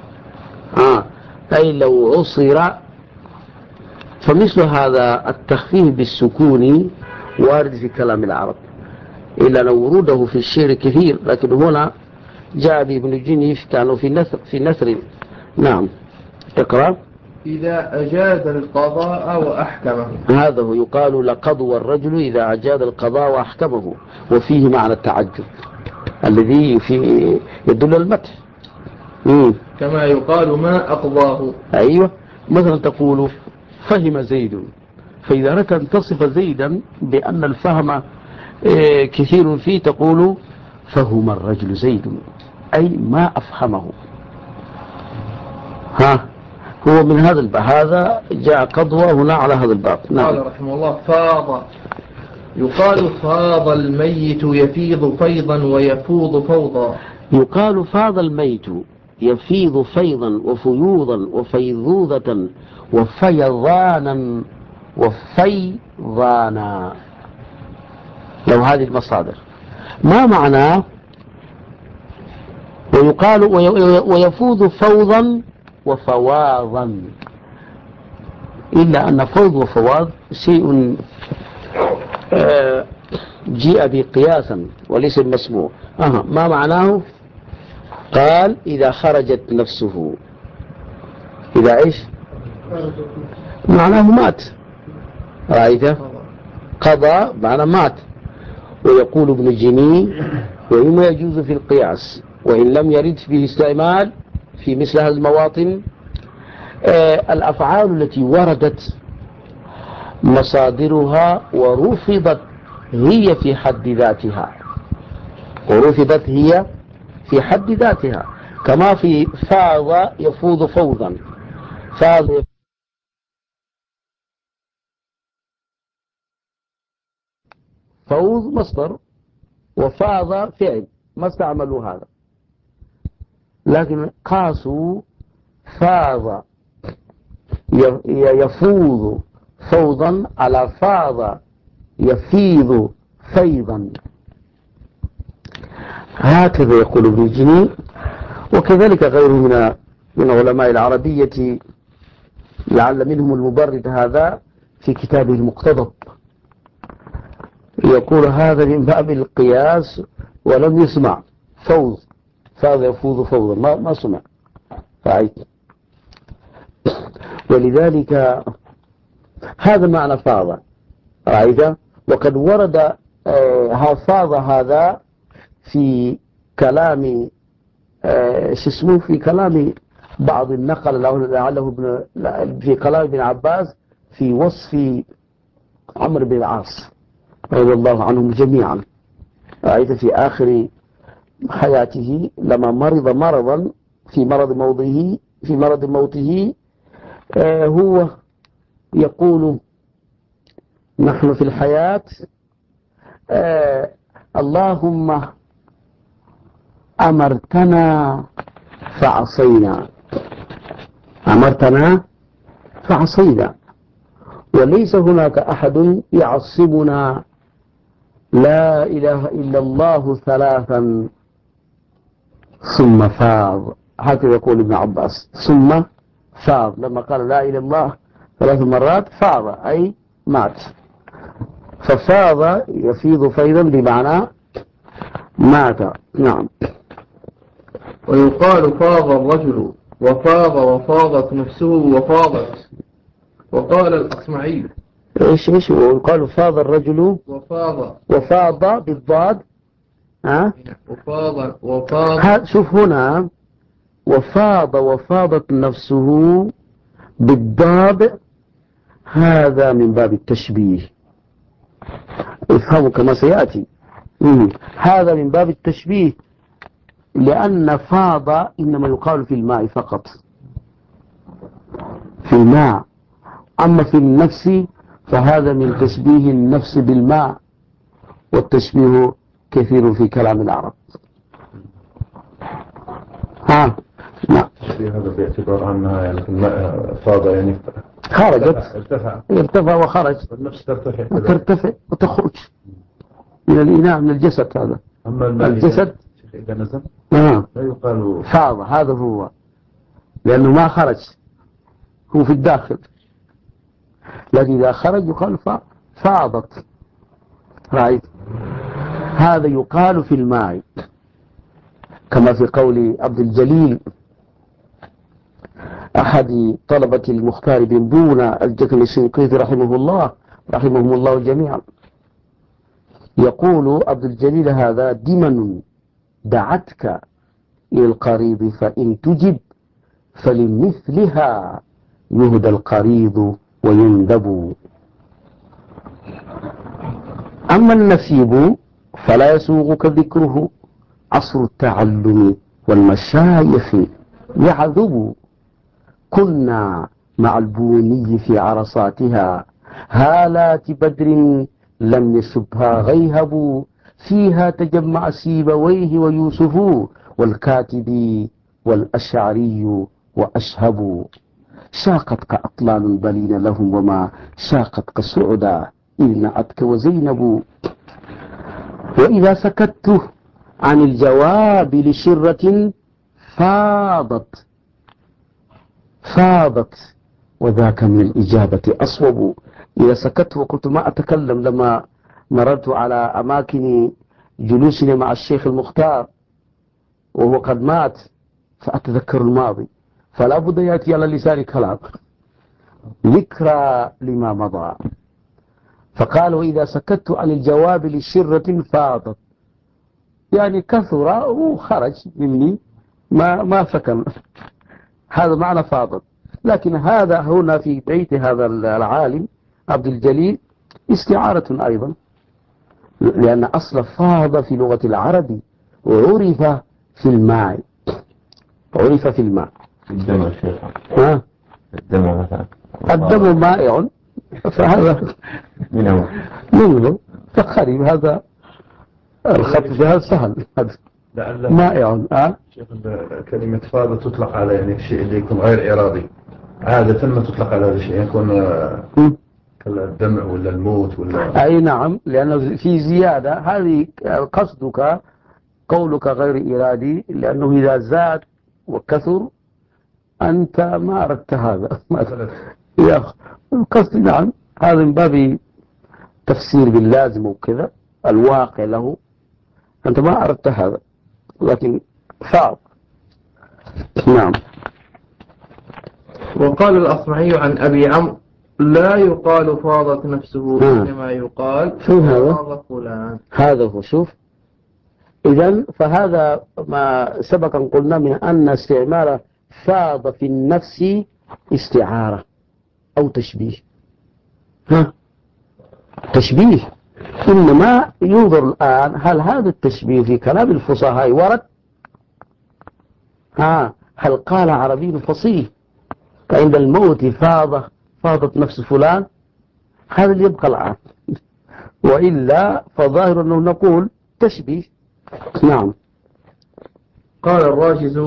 أي لو عصر. فمثل هذا التخفيف بالسكون وارد في كلام العرب، إلا لو وروده في الشعر كثير، لكن هنا جاء بابن جنيف كانوا في نثر. نعم، اقرأ. إذا أجاد القضاء وأحكمه. هذا هو يقال لقضوى الرجل إذا أجاد القضاء وأحكمه، وفيه معنى التعجب الذي يدل المدح. كما يقال ما أقضاه. أيوة، مثلا تقول فهم زيد، فإذا أردت أن تصف زيدا بأن الفهم كثير فيه تقول فهم الرجل زيد، أي ما أفهمه. هو من هذا الباب، هذا جاء قضوة هنا على هذا الباب. نعم. قال رحمه الله فاض، يقال فاض الميت يفيض فيضا ويفوض فوضا. يقال فاض الميت يفيض فيضا وفيوضا وفيضوضة وفيضانا وفيضانا، لو هذه المصادر ما معناه. ويقال ويفوض فوضا وفواضا، إلا أن فوض وفواض شيء جيء بقياسا وليس مسموع. ما معناه؟ قال إذا خرجت نفسه، إذا إيش معناه؟ مات. رأيت؟ قضى معنى مات. ويقول ابن جني وإما يجوز في القياس وإن لم يرد به استعمال في مثل هذه المواطن الأفعال التي وردت مصادرها ورفضت هي في حد ذاتها، ورفضت هي في حد ذاتها، كما في فاض يفوض فوضا. فاض فوض مصدر، وفاض فعل، ما استعملوا هذا، لكن قاسوا فاض يفوض فوضا على فاض يفيض فيضا. هكذا يقول ابن جني، وكذلك غيره من علماء العربية، لعل منهم المبرد هذا في كتابه المقتضب يقول هذا من باب القياس ولم يسمع فوض، فاض يفوض فوضا، ما سمع. رأيت؟ ولذلك هذا معنى فاض. رأيت؟ وقد ورد فاض هذا في كلام في كلام بعض النقل لعله في كلام ابن عباس في وصف عمرو بن العاص رضي الله عنهم جميعا. رأيت في آخر حياته لما مرض مرضا في مرض موته هو يقول نحن في الحياة اللهم أمرتنا فعصينا، أمرتنا فعصينا، وليس هناك أحد يعصبنا، لا إله إلا الله ثلاثا ثم فاض. هكذا يقول ابن عباس، ثم فاض، لما قال لا إله إلا الله 3 مرات فاض أي مات. ففاض يفيض فيضا بمعنى مات. نعم. ويقال فاض الرجل وفاض وفاضت نفسه وفاضت. وقال الأصمعي ايش ويقال فاض الرجل وفاض بالضاد. ها وفاض شوف هنا وفاض وفاضت نفسه بالضاد، هذا من باب التشبيه، افهموا كما سيأتي. هذا من باب التشبيه، لأن فاض إنما يقال في الماء فقط، في الماء. أما في النفس فهذا من تشبيه النفس بالماء، والتشبيه كثير في كلام العرب. نعم. هذا باعتبار أنها يعني الماء فاض يعني خرجت، ارتفع وخرج، النفس ترتفع وتخرج من الإناء، من الجسد. هذا أما الماء الجسد إذا نزل لا يقال فاض، هذا هو، لأنه ما خرج، هو في الداخل، لكن إذا خرج يقال فاضت. رأيت؟ هذا يقال في الماء، كما في قول عبد الجليل أحد طلبة المختار بن بونا الجكني الشنقيطي رحمهم الله جميعا، يقول عبد الجليل هذا: دمن دعتك إلى القريض فإن تجب فلمثلها يهدى القريض ويندب. أما النسيب فلا يسوغك ذكره، عصر التعلم والمشايخ يعذب. كنا مع البوني في عرصاتها، هالات بدر لم يشبها غيهب. فيها تجمع سيبويه ويوسف والكاتب والأشعري وأشهب. شاقتك أطلال البلين لهم وما شاقتك سعدا إذ نأتك وزينب. وإذا سكت عن الجواب لشرة فاضت وذاك من الإجابة أصوب. إذا سكت وقلت ما أتكلم، لما مررت على أماكن جلوسنا مع الشيخ المختار وهو قد مات فأتذكر الماضي، فلا بد يأتي على لسان كلام ذكرى لما مضى. فقال: وإذا سكت عن الجواب لشرة فاضت، يعني كثر وخرج مني، ما سكن، هذا معنى فاضت. لكن هذا هنا في بيت هذا العالم عبد الجليل استعارة أيضا، لأن أصل فاض في لغة العرب عرف في الماء. الدم يا شيخ. الدم مثلا. الدم مائع، فهذا منه فخرب. هذا الخط في هذا سهل، مائع. شيخ كلمة فاض تطلق على يعني الشيء اللي يكون غير إرادي، عادة ما تطلق على هذا الشيء، يكون الدمع ولا الموت ولا. أي نعم، لأنه في زيادة. هذه قصدك قولك غير إرادي، لأنه إذا زاد وكثر أنت ما أردت هذا. يا القصد نعم، هذا من باب تفسير باللازم وكذا، الواقع له أنت ما أردت هذا، لكن صعب. نعم. وقال الأصمعي عن أبي عمرو: لا يقال فاضت نفسه، إنما يقال فاض فلان. هذا هو. شوف، إذن فهذا ما سبق أن قلنا من أن استعمال فاض في النفس استعارة أو تشبيه. تشبيه، إنما ينظر الآن هل هذا التشبيه في كلام الفصحاء ورد؟ هل قال عربي فصيح عند الموت فاضت نفس فلان؟ هذا اللي يبقى الآن، وإلا فظاهر أنه نقول تشبيه. نعم. قال الراجز: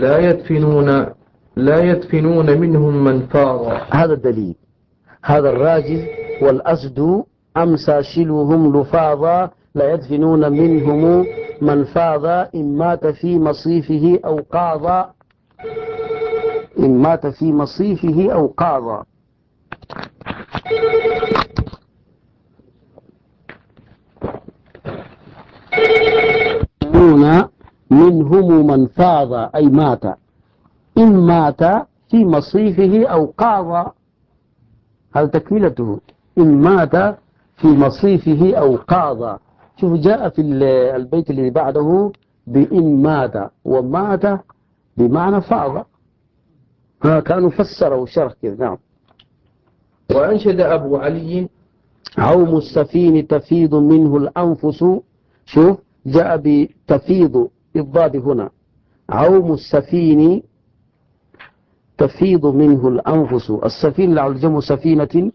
لا يدفنون منهم من فاض. هذا الدليل، هذا الراجز والأسد أمسى شلوهم لفاظا، لا يدفنون منهم من فاض إن مات في مصيفه أو قاضى. هنا منهم من فاض أي مات، إن مات في مصيفه أو قاض، هذا تكملته، إن مات في مصيفه أو قاض. شوف جاء في البيت الذي بعده بإن مات، ومات بمعنى فاض، كانوا فسروا شرح كذا. نعم. وأنشد أبو علي عوم السفين تفيض منه الأنفس. شوف جاء بتفيض بالضاد هنا، عوم السفين تفيض منه الأنفس. السفين لعل جمع سفينة،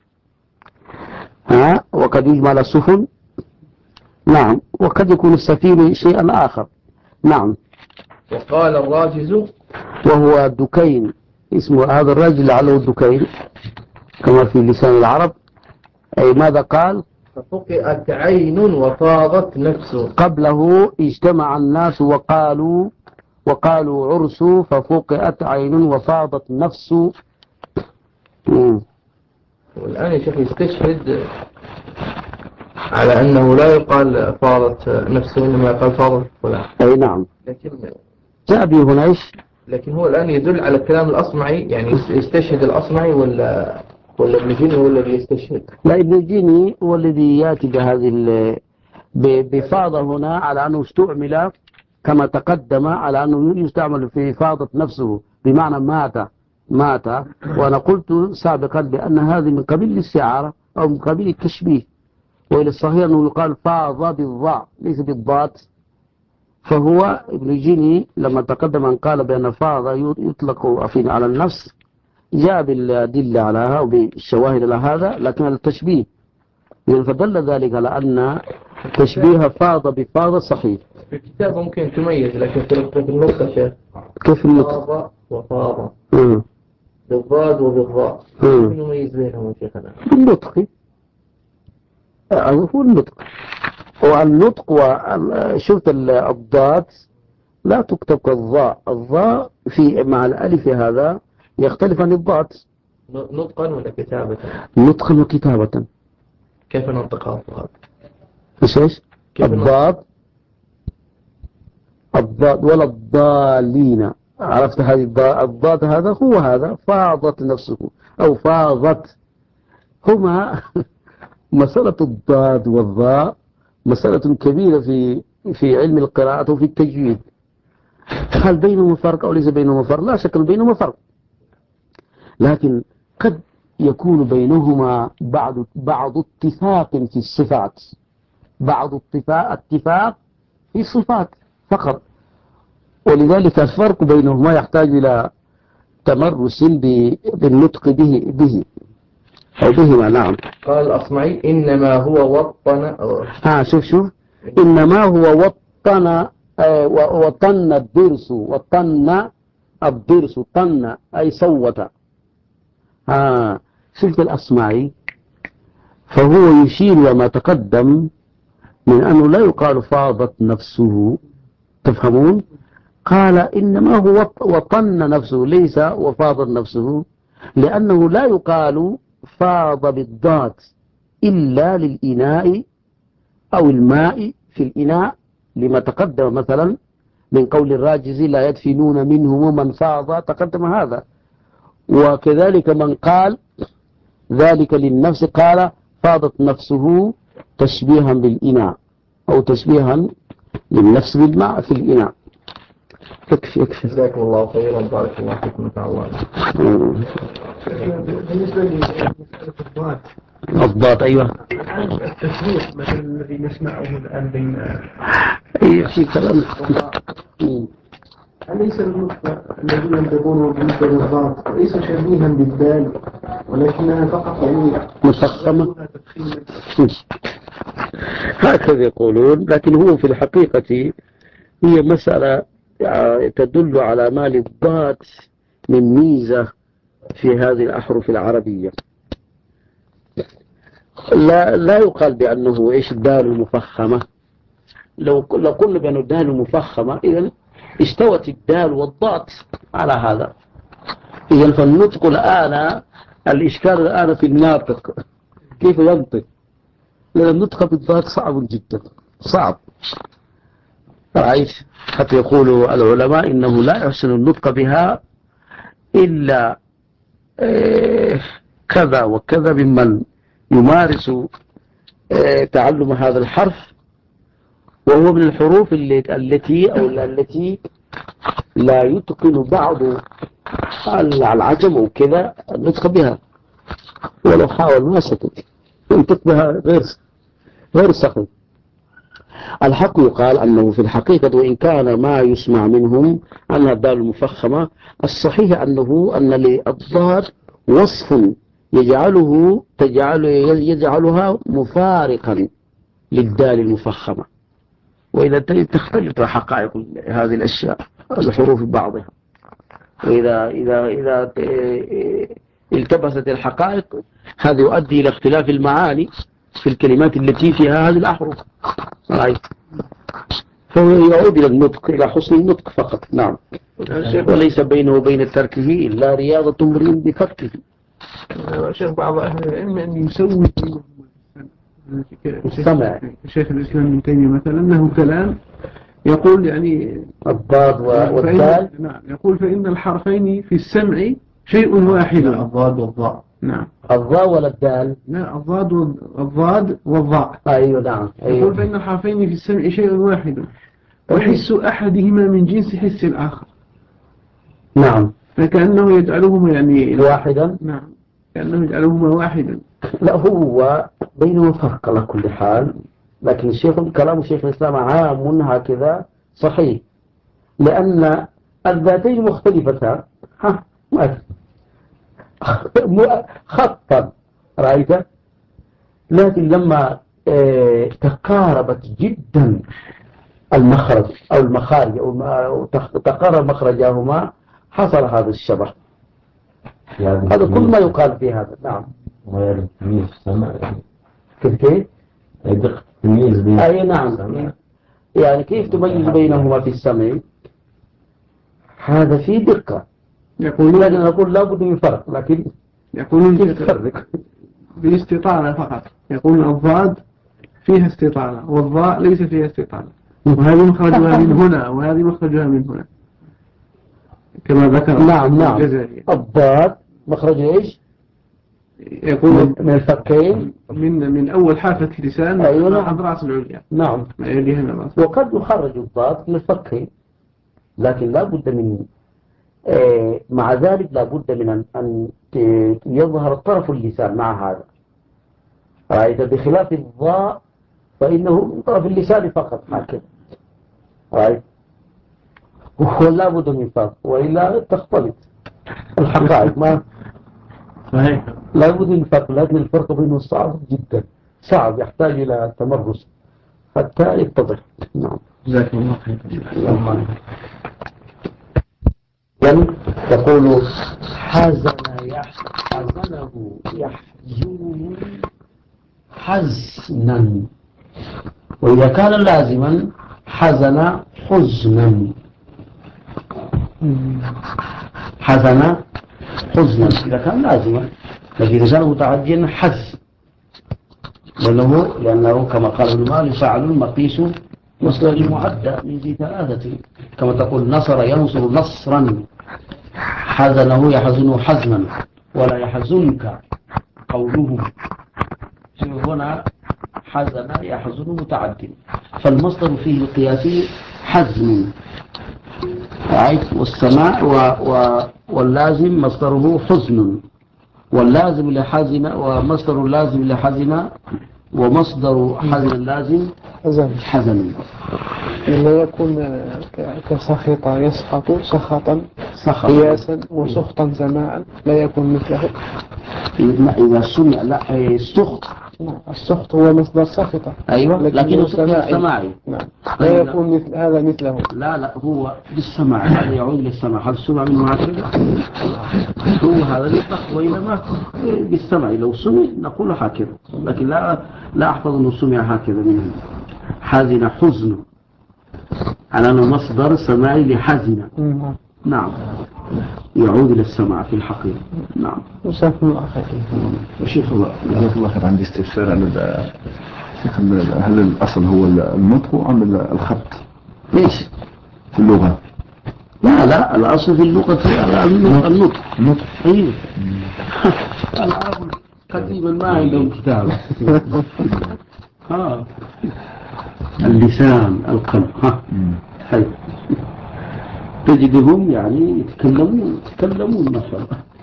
وقد يجمع على السفن. نعم، وقد يكون السفين شيئا آخر. نعم. وقال الراجز وهو الدكين، اسمه هذا الرجل لعله الدكين كما في لسان العرب. أي ماذا قال؟ ففقئت عين وفاضت نفس. قبله اجتمع الناس وقالوا عرس، ففقئت عين وفاضت نفس. والآن يا شيخ يستشهد على أنه لا يقال فاضت نفسه، إنما يقال فاضت فلان. أي نعم. لكن جاء به هنا إيش؟ لكن هو الآن يدل على الكلام الأصمعي، يعني يستشهد الأصمعي ولا ابن جيني هو الذي يستشهد؟ لا، ابن جيني هو الذي يأتي بهذه بفاض هنا على أنه استعمل كما تقدم على أنه يستعمل في فاضت نفسه بمعنى مات. وأنا قلت سابقا بأن هذه من قبيل الاستعارة أو من قبيل التشبيه، وإلى الصحيح أنه يقال فاض بالضاء ليس بالضاد. فهو ابن جيني لما تقدم أن قال بأن فاض يطلق على النفس، جاء بالأدلة على هذا وبالشواهد على هذا، لكن التشبيه فدل ذلك على أن تشبيه فاض بفاض صحيح. في الكتاب ممكن تميز، لكن في النطق شيخ كيف النطق؟ فاض وفاض بالضاد وبالضاء، كيف نميز بينهم يا شيخنا؟ بالنطق، هو النطق. والنطق شفت الضاد لا تكتب كالضاء، الضاء في مع الألف هذا يختلف عن الضاد. نطقا ولا كتابة؟ نطقا وكتابة. كيف ننطقها الضاد؟ ايش؟ الضاد ولا الضالين. عرفت هذه الضاد هذا هو هذا فاضت نفسه أو فاضت. هما مسألة الضاد والضاء مسألة كبيرة في علم القراءة وفي التجويد. هل بينهما فرق أو ليس بينهما فرق؟ لا شك بينهما فرق، لكن قد يكون بينهما بعض اتفاق في الصفات، بعض اتفاق في الصفات فقط، ولذلك الفرق بينهما يحتاج إلى تمرس بالنطق به أو بهما. نعم. قال الأصمعي إنما هو وطن. شوف إنما هو وطن الضرس، وطن الضرس، طن أي صوت. شفت الأصمعي فهو يشير وما تقدم من أنه لا يقال فاضت نفسه، تفهمون؟ قال إنما هو وطن نفسه ليس وفاضت نفسه، لأنه لا يقال فاض بالضاد إلا للإناء أو الماء في الإناء، لما تقدم مثلا من قول الراجز لا يدفنون منهم من فاض، تقدم هذا. وكذلك من قال ذلك للنفس قال فاضت نفسه تشبيها بالإناء أو تشبيها للنفس بالماء في الإناء. يكفي. جزاكم الله خيرا، بارك الله فيكم تعالى. بالنسبة لمسألة الضاد، الضاد أيوة، التسويق مثلا الذي نسمعه الآن بين في كلام. أليس النطق الذي ينطقونه بالنسبة للضاد ليس شبيها بالدال، ولكنها فقط يعني مفخمة هكذا يقولون، لكن هو في الحقيقة هي مسألة تدل على ما للضاد من ميزة في هذه الأحرف العربية. لا يقال بأنه إيش الدال مفخمة. لو قلنا بأنه الدال مفخمة إذن استوت الدال والضاد على هذا. إذن فالنطق الآن الإشكال الآن في الناطق كيف ينطق، لأن النطق بالضاد صعب جدا، صعب. رأيت حتى يقول العلماء إنه لا يحسن النطق بها إلا كذا وكذا ممن يمارس تعلم هذا الحرف، وهو من الحروف التي لا يتقن بعض العجم وكذا النطق بها، ولو حاول ما سكت ينطق بها غير صحيح. الحق يقال أنه في الحقيقة وإن كان ما يسمع منهم أنها الدال المفخمة، الصحيح أن للضاد وصف يجعلها مفارقا للدال المفخمة، وإذا تختلف حقائق هذه الأشياء الحروف بعضها، وإذا التبست الحقائق هذا يؤدي إلى اختلاف المعاني في الكلمات التي فيها هذه الأحرف. فهو يعود إلى النطق، إلى حسن النطق فقط. نعم. وليس بينه وبين تركه إلا رياضة امرئ بفكه. شيخ بعض أهل العلم أن يسوي السمع. شيخ الإسلام ابن تيمية مثلا له كلام يقول يعني الضاد والدال. نعم، يقول فإن الحرفين في السمع شيء واحد. الضاد والضاء. نعم. الضاء ولا الدال؟ لا، الضاد والضاء. أيوة نعم. يقول فإن الحرفين في السمع شيء واحد، وحس أحدهما من جنس حس الآخر. نعم. فكأنه يجعلهما يعني واحدا. نعم، كأنه يجعلهما واحدا. لا، هو بينه فرق على كل حال، لكن كلام الشيخ الإسلام عام هكذا صحيح، لأن الذاتين مختلفتان خطا رأيت، لكن لما تقاربت جدا المخرج أو المخارج أو تقارب مخرجهما حصل هذا الشبه. هذا كل ما يقال في هذا. نعم. تمييز السمع كيف؟ دقة التمييز بين أي نعم. يعني كيف تميز بينهما في السمع؟ هذا فيه دقة. لكن نقول لا بد من فرق، لكن يقولون كيف تفرق؟ بالاستطالة فقط. يقولون الضاد فيها استطالة والضاء ليس فيها استطالة، وهذه مخرجها من هنا وهذه مخرجها من هنا كما ذكر. نعم. الضاد مخرج ايش؟ يقول من الفكين، من أول حافة اللسان. أيوة مع الرأس العليا. نعم. ما يليها من الرأس. وقد يخرج الضاد من الفكين، لكن لا بد من مع ذلك لا بد من أن يظهر طرف اللسان مع هذا. رأيت؟ بخلاف الضاء فإنه من طرف اللسان فقط هكذا. رأيت؟ ولا بد من فرق وإلا تختلط الحقائق. ما صحيح. لا بد من فرق، لكن الفرق بينه صعب جدا، صعب، يحتاج إلى تمرس حتى يتضح. نعم. جزاكم الله خير. يعني تقول حزنه يحزنه حزنا، وإذا كان لازما حزن حزنا. حزن حزنا إذا كان لازما، لكن إذا كان متعديا حز، لأنه كما قال ابن مالك فعل مقيس مصدر المعدى من ذي ثلاثة، كما تقول نصر ينصر نصرا، حزنه يحزنه حزنا، ولا يحزنك قوله. هنا حزن يحزن متعدي، فالمصدر فيه القياسي حزن. والسماع واللازم مصدره حزن، واللازم لحزن، ومصدر اللازم لحزن، ومصدر حزن لازم حزن. لا يكون كسخط يسخط سخطا قياسا وسخطا سماعا، لا يكون مثله. إذا سمع لا السخط. السخط هو مصدر سخطة. أيوة، لكنه سماعي. نعم. لا يكون مثل هذا مثله. لا هو بالسماع، هذا يعود للسماع. هل سمع منه هكذا؟ هو هذا يطلق، وإنما بالسماع. لو سمع نقول هكذا، لكن لا أحفظ أنه سمع هكذا منه. حزن حزن على أنه مصدر سماعي لحزن. نعم، يعود إلى السماع في الحقيقة. نعم. وساكم الله خير. الشيخ الله جزاك الله خير. عندي استفسار عن هل الأصل هو النطق أم الخط؟ ليش؟ في اللغة. لا الأصل في اللغة النطق. النطق. أيوه. العرب قديما ما عندهم كتاب. اللسان القلب. حلو. تجدهم يعني يتكلمون ما شاء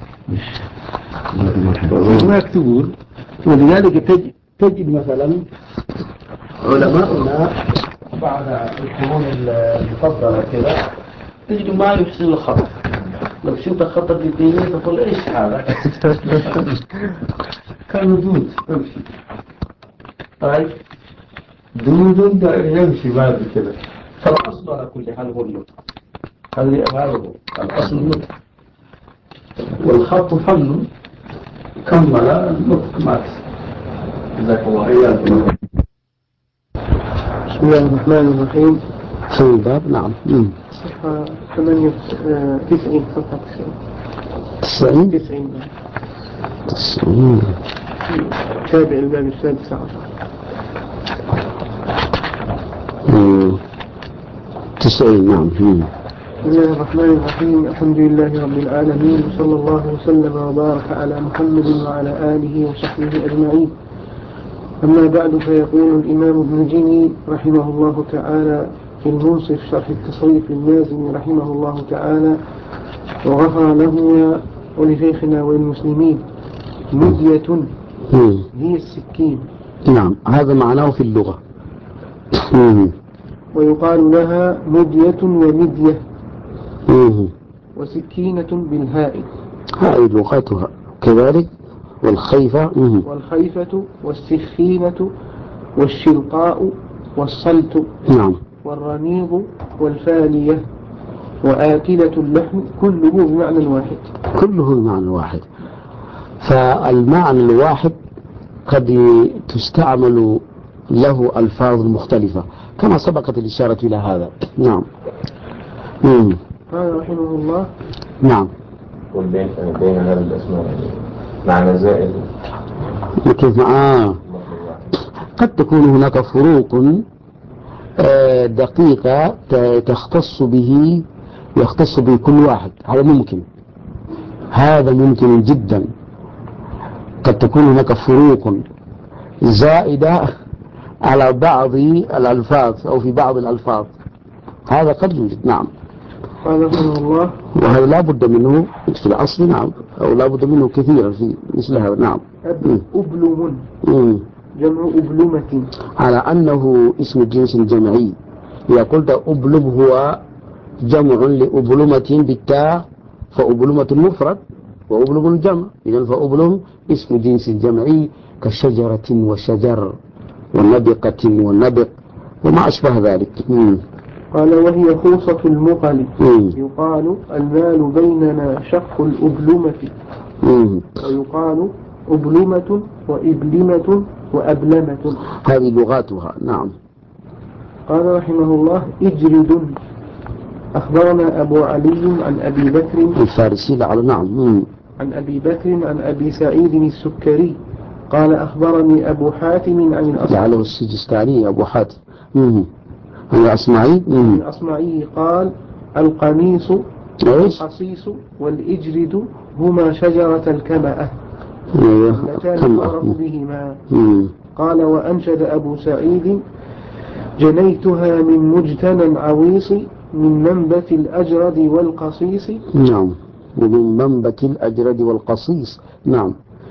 الله ما يكتبون. ولذلك تجد مثلا علماؤنا بعد القرون المفضلة كذا تجد ما يحسن الخط. لو شفت خط الدينية تقول ايش هذا؟ كان دود يمشي. طيب دود يمشي بعد كذا. فالأصل على كل حال هو النطق. هذا هو الأصل النطق. والخط فن كمل النطق مات. جزاك الله خيرا. بسم الله الرحمن الرحيم. في الباب نعم. صفحة 98 صفحة 90 تابع الباب السادس عشر. 90 نعم. بسم الله الرحمن الرحيم. الحمد لله رب العالمين، وصلى الله وسلم وبارك على محمد وعلى آله وصحبه أجمعين. أما بعد، فيقول الإمام ابن جني رحمه الله تعالى في المنصف شرح التصريف للمازن رحمه الله تعالى وغفر له ولشيخنا والمسلمين: مدية هي السكين. نعم هذا معناه في اللغة. ويقال لها مدية ومدية وسكينة بالهاء. هذه لغتها كذلك. والخيفة والسخينة والشلقاء والصلت. نعم. والرنيض والفالية وآكلة اللحم كله بمعنى واحد. كله بمعنى واحد. فالمعنى الواحد قد تستعمل له ألفاظ مختلفة كما سبقت الإشارة إلى هذا. نعم. قال رحمه الله: نعم. بين هذا الأسماء معنى زائد. كيف قد تكون هناك فروق دقيقة يختص به كل واحد. هذا ممكن جدا. قد تكون هناك فروق زائدة على بعض الألفاظ أو في بعض الألفاظ. هذا قد يوجد. نعم. قال رحمه الله: وهذا لا بد منه في الأصل. نعم. أو لا بد منه كثيرا في مثل هذا. نعم. أبلم جمع أبلمة على أنه اسم جنس جمعي. إذا قلت أبلم هو جمع لأبلمة بالتاء، فأبلمة المفرد وأبلم الجمع. إذن فأبلم اسم جنس جمعي كشجرة وشجر ونبقة ونبق وما أشبه ذلك. قال: وهي خوصة المقل. يقال: المال بيننا شق الأبلمة. ويقال: أبلمة وإبلمة وأبلمة. هذه لغاتها. نعم. قال رحمه الله: إجرد. أخبرنا أبو علي عن أبي بكر الفارسي. نعم. عن أبي بكر عن أبي سعيد السكري قال: أخبرني أبو حاتم عن الأصمعي. السجستاني أبو حاتم الأصمعي قال: القميص والقصيص والإجرد هما شجرة الكمأة اللتان تعرف بهما. قال: وأنشد أبو سعيد: جنيتها من مجتنى عويص من منبت الأجرد والقصيص. نعم. ومن منبت الأجرد والقصيص. نعم.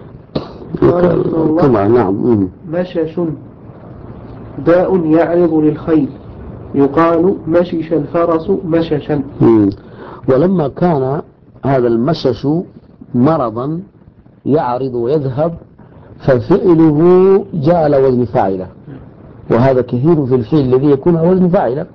نعم. مشش داء يعرض للخيل. يقال: مشش الفرس مششا. ولما كان هذا المشش مرضا يعرض ويذهب ففعله جاء على وزن فاعله. وهذا كثير في الفعل الذي يكون على وزن فاعله.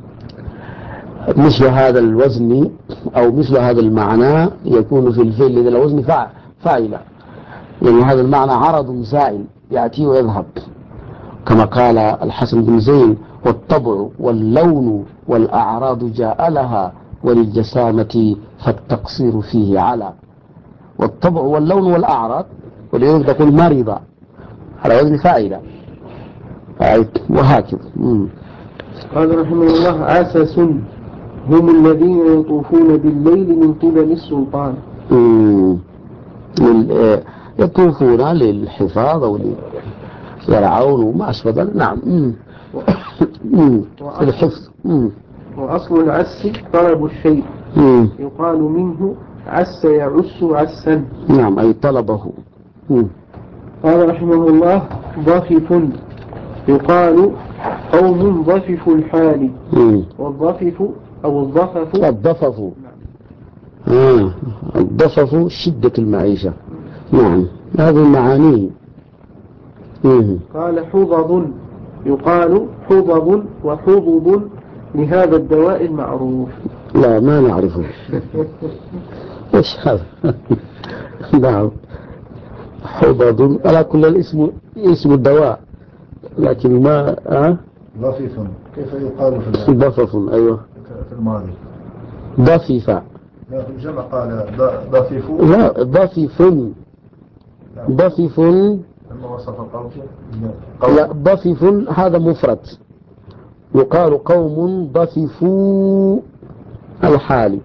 مثل هذا الوزن أو مثل هذا المعنى يكون في الفعل الذي على وزن فاعله. يعني هذا المعنى عرض زائل يأتي ويذهب، كما قال الحسن بن زين: والطبع واللون والأعراض جاء لها وللجسامة فالتقصير فيه على. والطبع واللون والأعراض، ولذلك تقول مريضة على وزن فاعلة وهكذا. قال رحمه الله: عسس هم الذين يطوفون بالليل من قبل السلطان. يطوفون للحفاظ أو يرعون وما أشبه ذلك. نعم. الحفظ. وأصل العس طلب الشيء، يقال منه عس يعس عسا. نعم، أي طلبه. قال رحمه الله: ضفف يقال قوم ضفف الحال. والضفف أو الضفف الضفف شدة المعيشة. نعم، هذه معانيه. قال حضض يقال حضض وحضض لهذا الدواء المعروف. لا، ما نعرفه. ايش هذا؟ نعم، حضض على كل الاسم اسم الدواء، لكن ما ضفيف كيف يقال في ضفف؟ أيوة، في الماضي ضفيف. لا، في الجمع قال ضفيف. لا، ضفيف. ضفيف لما وصف القوم. لا، ضفيف هذا مفرد، يقال قوم ضفيفوا الحال.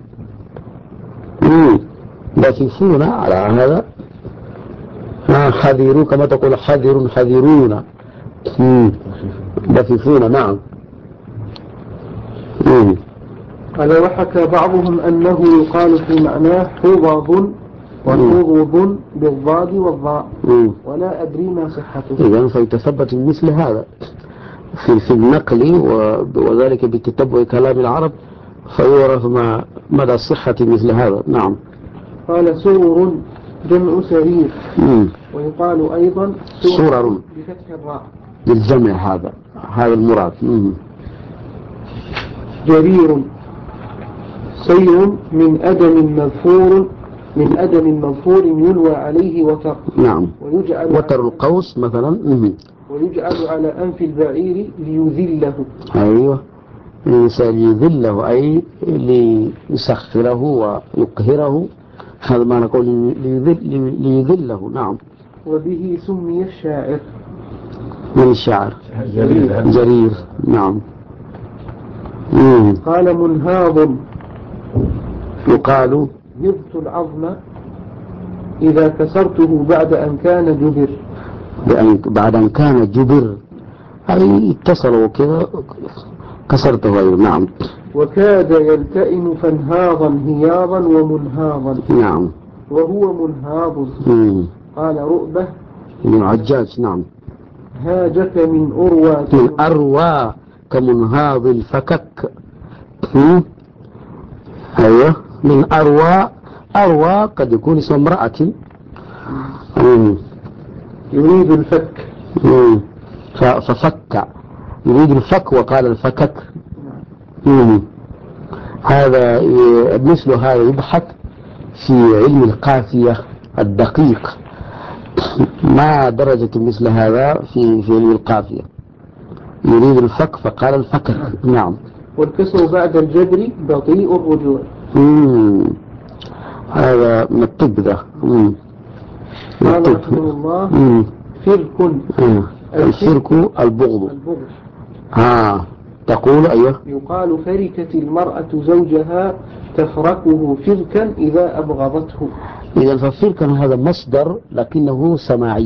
ضفيفون على هذا. حذروا كما تقول حذر حذرون. ضفيفون. نعم. قال: وحكى بعضهم أنه يقال في معناه حضض وحضض بالضاد والضاء، ولا أدري ما صحته. إذن فيتثبت مثل هذا في النقل، وذلك بتتبع كلام العرب، فيعرف مدى صحة مثل هذا. نعم. قال: سرر جمع سرير، ويقال أيضا سرر بفتح الراء للجمع. هذا المراد. جرير سير من أدم مظفور يلوى عليه وتر. نعم، وتر القوس مثلا. ويجعل على أنف البعير ليذله. أيوة، ليذله أي ليسخره ويقهره. هذا ما نقول ليذله. نعم. وبه سمي الشاعر. من الشاعر؟ جرير. نعم. قال: منهاض يقال نبت العظم إذا كسرته بعد أن كان جبر. بعد أن كان جبر أي اتصل وكذا كسرته. أيضا. نعم. وكاد يلتئم فانهاضا هياضا ومنهاضا. نعم. وهو منهاض. قال: رؤبة من عجاج. نعم. هاجك من أروى كمنهاض الفكك. أيوة، من أروى قد يكون اسم امرأة. يريد الفك. ففك، يريد الفك وقال الفكك. هذا مثل هذا يبحث في علم القافية الدقيق. ما درجة مثل هذا في علم القافية. يريد الفك فقال الفكك. نعم. والكسر بعد الجبر بطيء الرجوع. هذا من الطب ده. قال رحمه الله: فرك. الفرك البغض. تقول أيوه. يقال: فركت المرأة زوجها تفركه فركا إذا أبغضته. إذا ففركا هذا مصدر لكنه سماعي،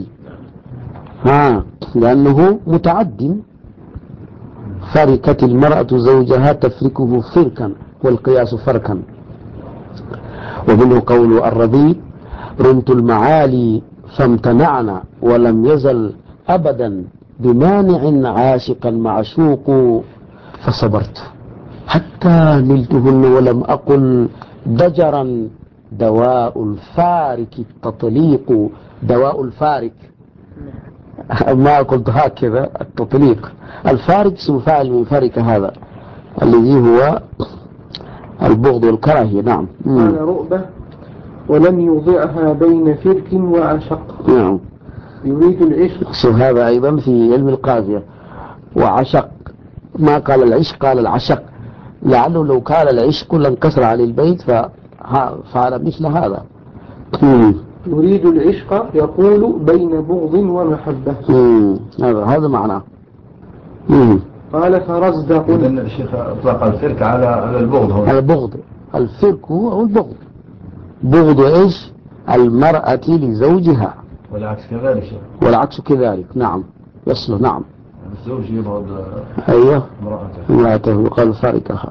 لأنه متعد. فركت المرأة زوجها تفركه فركا، والقياس فركا. ومنه قول الربيع: رمت المعالي فامتنعنا ولم يزل أبدا بمانع عاشقا معشوق فصبرت حتى نلتهن ولم أقل ضجرا دواء الفارك التطليق. دواء الفارك ما قلت هكذا. التطليق الفارك اسم فاعل من فارك، هذا الذي هو البغض والكراهية. نعم. قال: رؤبة ولم يوضعها بين فرك وعشق. نعم. يريد العشق. هذا أيضا في علم القافية. وعشق، ما قال العشق قال العشق، لعله لو قال العشق لانكسر على البيت فعل مثل هذا. يريد العشق يقول بين بغض ومحبة. هذا معناه. قال فرزدق. إذن الشيخ أطلق الفرك على البغض هنا. على البغض. الفرك هو البغض. بغض إيش؟ المرأة لزوجها. والعكس كذلك. والعكس كذلك، نعم يصل، نعم. الزوج يبغض أيوه امرأته وقال فاركها.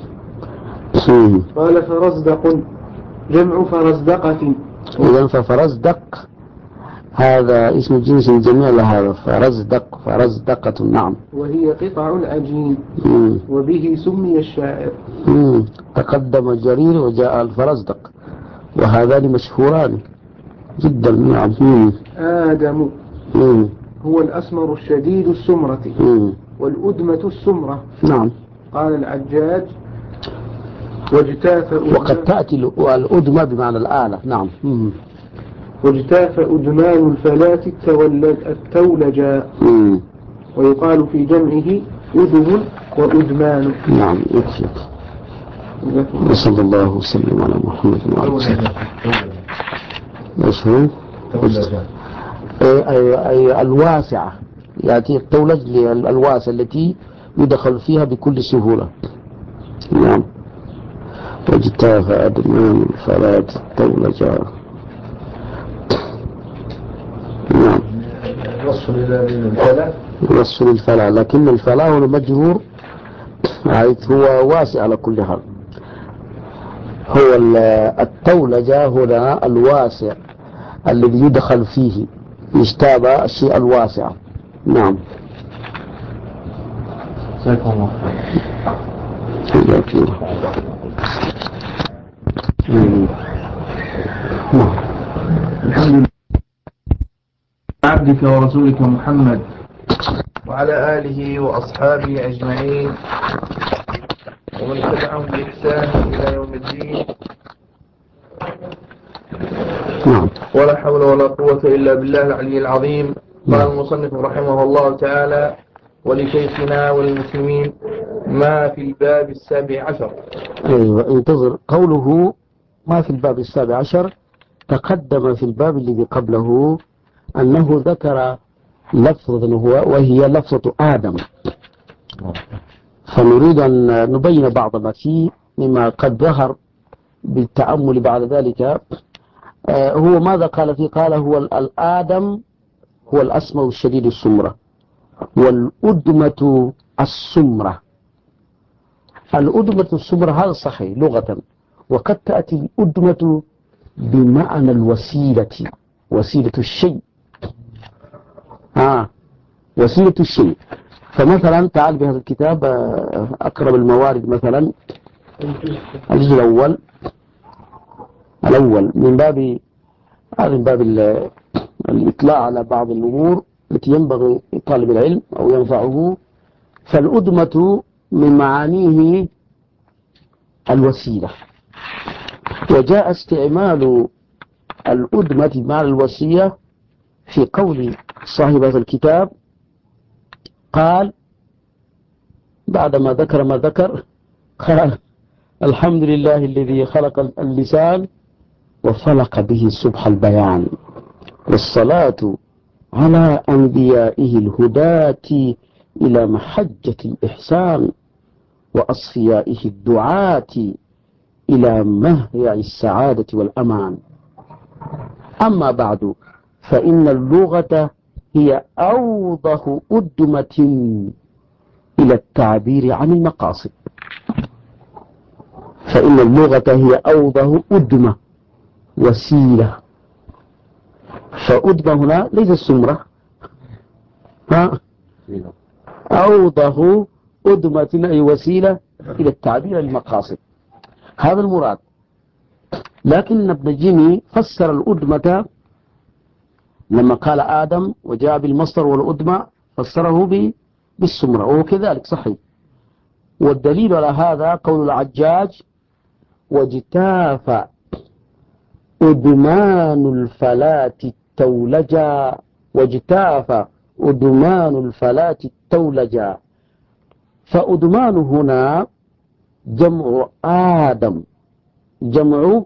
قال فرزدق جمع فرزدقة. إذن ففرزدق هذا اسم جنس جميع لهذا، فرزدقة، نعم. وهي قطع العجين. وبه سمي الشاعر. تقدم جرير وجاء الفرزدق، وهذان مشهوران جدا، نعم. آدم هو الأسمر الشديد السمرة. والأدمة السمرة، نعم. قال العجاج واجتاف وقد تأتي الأدمة بمعنى الآلة، نعم. واجتاف أدمان الفلاة التولجا. ويقال في جمعه أدم وأدمان. نعم يكفي. صلى الله وسلم على محمد وعلى آله وسلم. ايش هو؟ أي الواسعة، يأتي التولج الواسعة التي يدخل فيها بكل سهولة، نعم. واجتاف أدمان الفلاة التولجا، نعم. وصل إلى الفلاة. وصل الفلاة، لكن الفلاة هو مجرور حيث هو واسع على كل حال. هو التولجة هنا الواسع الذي يدخل فيه، يشتابه الشيء الواسع، نعم. سيكون الحمد لله عبدك ورسولك محمد وعلى آله وأصحابه أجمعين ومن تبعهم بإحسان إلى يوم الدين. ولا حول ولا قوة إلا بالله العلي العظيم. قال المصنف رحمه الله تعالى: ولشيخنا وللمسلمين ما في الباب 17. أيوة، انتظر. قوله ما في الباب 17 تقدم في الباب الذي قبله أنه ذكر لفظة وهي لفظة آدم، فنريد أن نبين بعض ما فيه مما قد ظهر بالتأمل بعد ذلك. هو ماذا قال فيه؟ قال هو الآدم هو الأسمر الشديد السمرة، والأدمة السمرة. الأدمة السمرة هذا صحيح لغة، وقد تأتي الأدمة بمعنى الوسيلة، وسيلة الشيء، وسيلة الشيء. فمثلا تعال بهذا الكتاب أقرب الموارد، مثلا الجزء الأول من باب الإطلاع على بعض الأمور التي ينبغي طالب العلم أو ينفعه. فالأدمة من معانيه الوسيلة، وجاء استعمال الأدمة مع الوسيلة في قول صاحب هذا الكتاب. قال بعدما ذكر ما ذكر قال: الحمد لله الذي خلق اللسان وفلق به سبح البيان، والصلاة على أنبيائه الهداة إلى محجة الإحسان، وأصفيائه الدعاة إلى مهيع السعادة والأمان. أما بعد، فإن اللغة هي أوضح أدمة إلى التعبير عن المقاصد. فإن اللغة هي أوضح أدمة، وسيلة. فأدمة هنا ليس السمرة، أوضح أدمة أي وسيلة إلى التعبير عن المقاصد، هذا المراد. لكن ابن جيمي فسر الأدمة لما قال آدم وجاء بالمصدر والأدمة فسره بالسمرة، وهو كذلك صحيح. والدليل على هذا قول العجاج: واجتاف أدمان الفلاة التولجا. واجتاف أدمان الفلاة التولجا. فأدمان هنا جمع آدم، جمع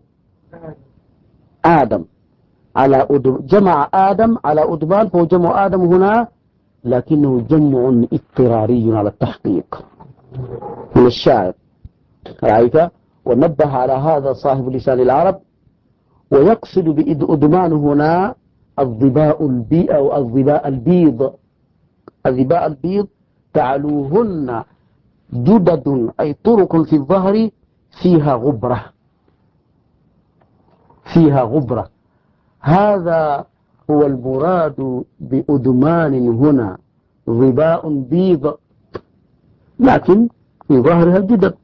آدم على جمع آدم على أدمان، فهو جمع آدم هنا لكنه جمع اضطراري على التحقيق من الشاعر، رأيت؟ ونبه على هذا صاحب لسان العرب، ويقصد بأدمان هنا الظباء البيض أو الظباء البيض. الظباء البيض تعلوهن جدد أي طرق في الظهر فيها غبرة، فيها غبرة. هذا هو المراد بأدمان هنا، ظباء بيض لكن في ظهرها جدد،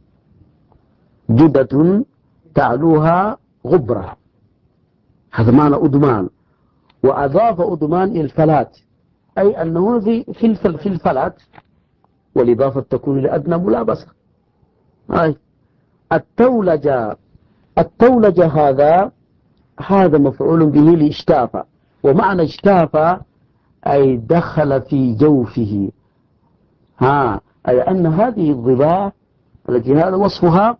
جدد تعلوها غبرة، هذا معنى أدمان. وأضاف أدمان إلى الفلات، أي أنه في الفلات، والإضافة تكون لأدنى ملابسة. أي التولج هذا مفعول به لاشتاف، ومعنى اشتاف أي دخل في جوفه، أي أن هذه الظباء التي هذا وصفها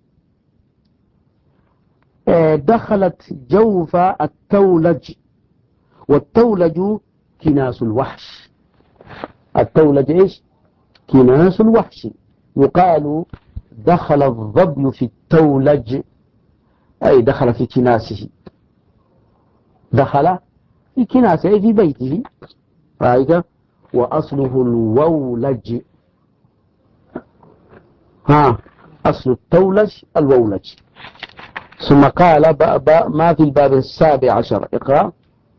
دخلت جوف التولج، والتولج كناس الوحش. التولج إيش؟ كناس الوحش. يقال دخل الظبي في التولج، أي دخل في كناسه، دخل في كناسه أي في بيته، رأيت؟ وأصله الوولج، أصل التولج الوولج. ثم قال ما في الباب السابع عشر، اقرأ.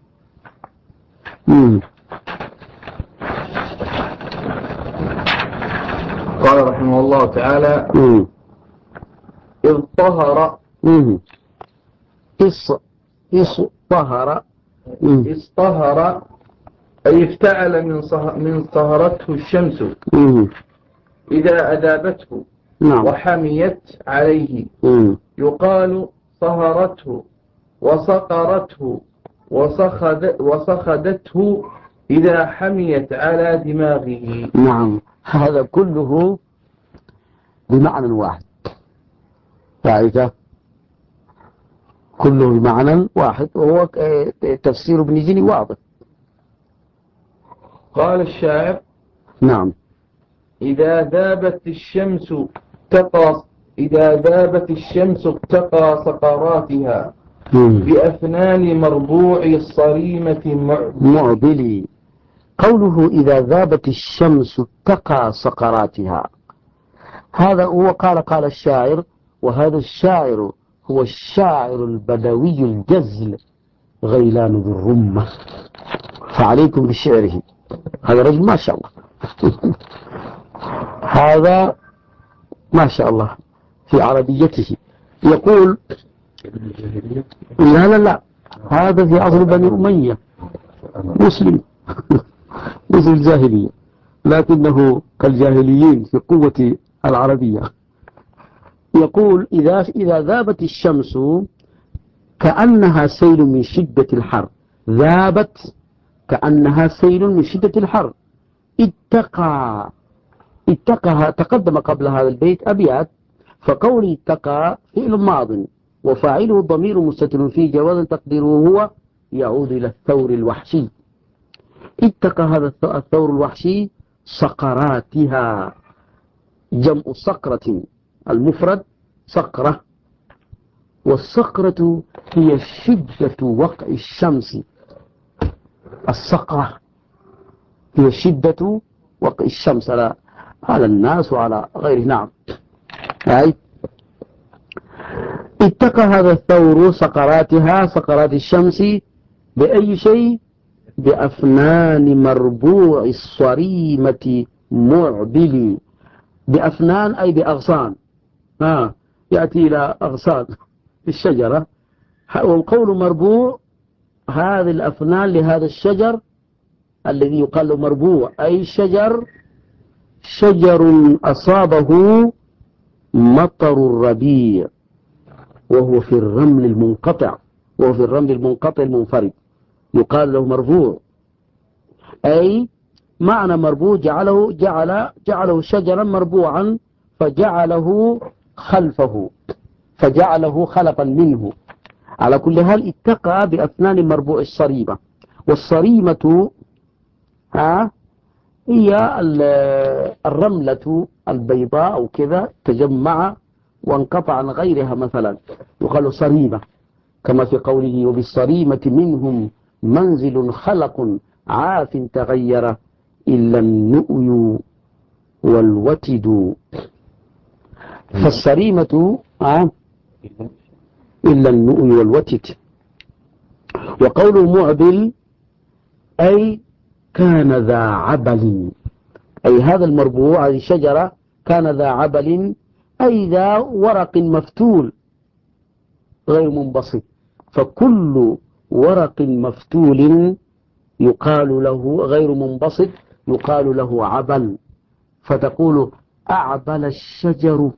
قال رحمه الله تعالى: إذ طهر طهر أي افتعل من طهرته الشمس إذا أذابته وحميت عليه. يقال طهرته وصقرته وصخدته إذا حميت على دماغه. نعم، هذا كله بمعنى واحد، رأيت؟ كله بمعنى واحد، وهو تفسير ابن جني واضح. قال الشاعر: نعم. إذا ذابت الشمس اتقى سقراتها بأفنان مربوع الصريمة معبلي. قوله إذا ذابت الشمس اتقى سقراتها، هذا هو قال الشاعر، وهذا الشاعر هو الشاعر البدوي الجزل غيلان ذو الرمة، فعليكم بشعره. هذا رجل ما شاء الله هذا ما شاء الله في عربيته. يقول لا هذا في عصر بني أمية، مسلم مسلم الجاهلية، لكنه كالجاهليين في قوة العربية. يقول إذا ذابت الشمس كأنها سيل من شدة الحر، ذابت كأنها سيل من شدة الحر. اتقى تقدم قبل هذا البيت أبيات، فقول اتقى فعل ماض وفاعله ضمير مستتر فيه جواز تقديره هو يعود إلى الثور الوحشي. اتقى هذا الثور الوحشي صقراتها، جمع صقرة، المفرد صقرة، والصقرة هي شدة وقع الشمس. الصقرة هي شدة وقع الشمس على الناس وعلى غيره. نعم. اتقى هذا الثور صقراتها، صقرات الشمس، بأي شيء؟ بأفنان مربوع الصريمة معبلي. بأفنان أي بأغصان، يأتي إلى أغصان الشجرة، والقول مربوع هذه الأفنان لهذا الشجر الذي يقال له مربوع، أي شجر أصابه مطر الربيع وهو في الرمل المنقطع المنفرد، يقال له مربوع. أي معنى مربوع جعله شجرا مربوعا فجعله خلفا منه. على كل حال اتقى بأفنان مربوع الصريمة، والصريمة هي الرملة البيضاء أو كذا تجمع وانقطع عن غيرها، مثلا يقال صريمة، كما في قوله وبالصريمة منهم منزل خلق عاف تغير إلا النؤي والوتد. فالصريمة إلا النؤي والوتد. وقوله معبل أي كان ذا عبل، أي هذا المربوع، هذه الشجرة كان ذا عبل أي ذا ورق مفتول غير منبسط. فكل ورق مفتول يقال له غير منبسط يقال له عبل. فتقول أعبل الشجر،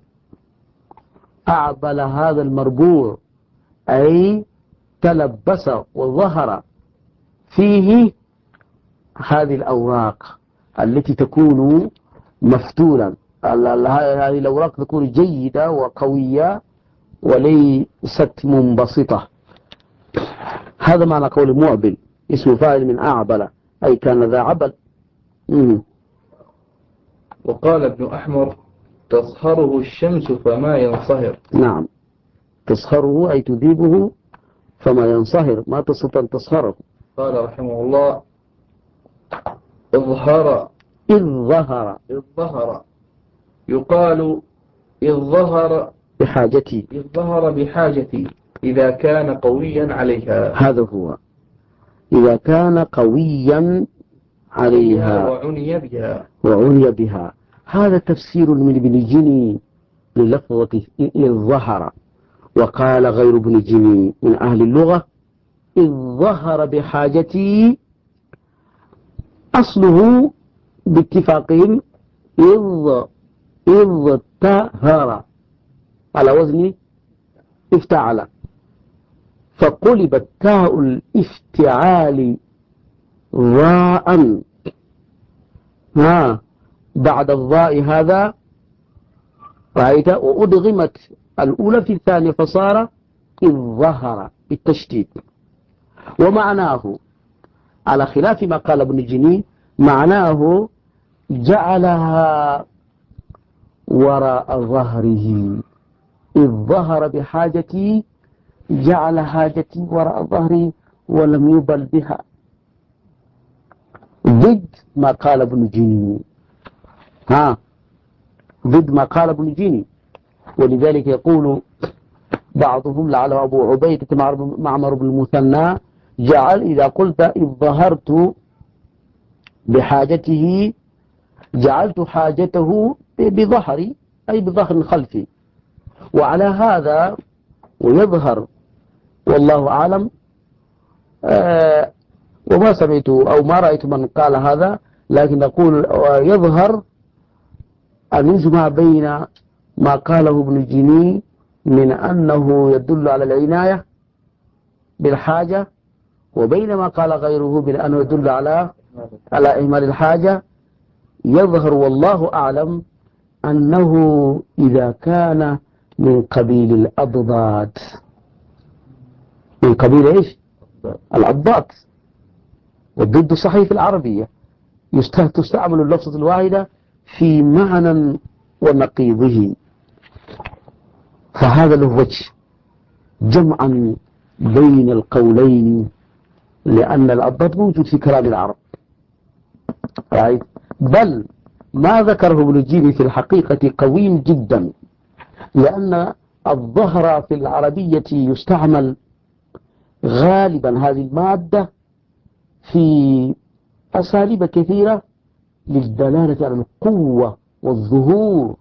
أعبل هذا المربوع أي تلبس وظهر فيه هذه الأوراق التي تكون مفتولا. هذه الأوراق تكون جيدة وقوية وليست منبسطة. هذا معنى قول معبل، اسم فاعل من أعبل أي كان ذا عبل. وقال ابن أحمر تصهره الشمس فما ينصهر. نعم، تصهره أي تذيبه فما ينصهر، ما تستطيع أن تصهره. قال رحمه الله إظهر إذ ظهر يقال إذ ظهر بحاجتي إذا كان قويا عليها. هذا هو، إذا كان قويا عليها وعني بها. هذا تفسير من ابن جني للفظة إذ ظهر. وقال غير ابن جني من أهل اللغة إذ ظهر بحاجتي، أصله باتفاقهم إذ تهر على وزن افتعل، فقلبت تاء الافتعال ضاء بعد الضاء هذا، رأيت، وأدغمت الأولى في الثانية فصار إذ ظهر بالتشديد. ومعناه على خلاف ما قال ابن جني، معناه جعلها وراء ظهره. إذ ظهر بحاجتي جعل حاجتي وراء ظهري ولم يبل بها، ضد ما قال ابن جني. ضد ما قال ابن جني. ولذلك يقول بعضهم لعله أبو عبيدة معمر بن المثنى جعل إذا قلت إذ ظهرت بحاجته جعلت حاجته بظهري أي بظهر خلفي. وعلى هذا ويظهر والله أعلم، وما سمعت أو ما رأيت من قال هذا، لكن أقول يظهر أن يجمع بين ما قاله ابن جني من أنه يدل على العناية بالحاجة، وبين ما قال غيره من أنه يدل على إهمال الحاجة. يظهر والله أعلم أنه إذا كان من قبيل الأضداد، من قبيل إيش؟ الأضداد. والضد صحيح في العربية، تستعمل اللفظة الواحدة في معنى ونقيضه. فهذا له وجه جمعا بين القولين، لأن الأضداد موجود في كلام العرب. بل ما ذكره ابن جيري في الحقيقة قوي جدا، لأن الظهر في العربية يستعمل غالبا هذه المادة في أساليب كثيرة للدلالة على القوة والظهور.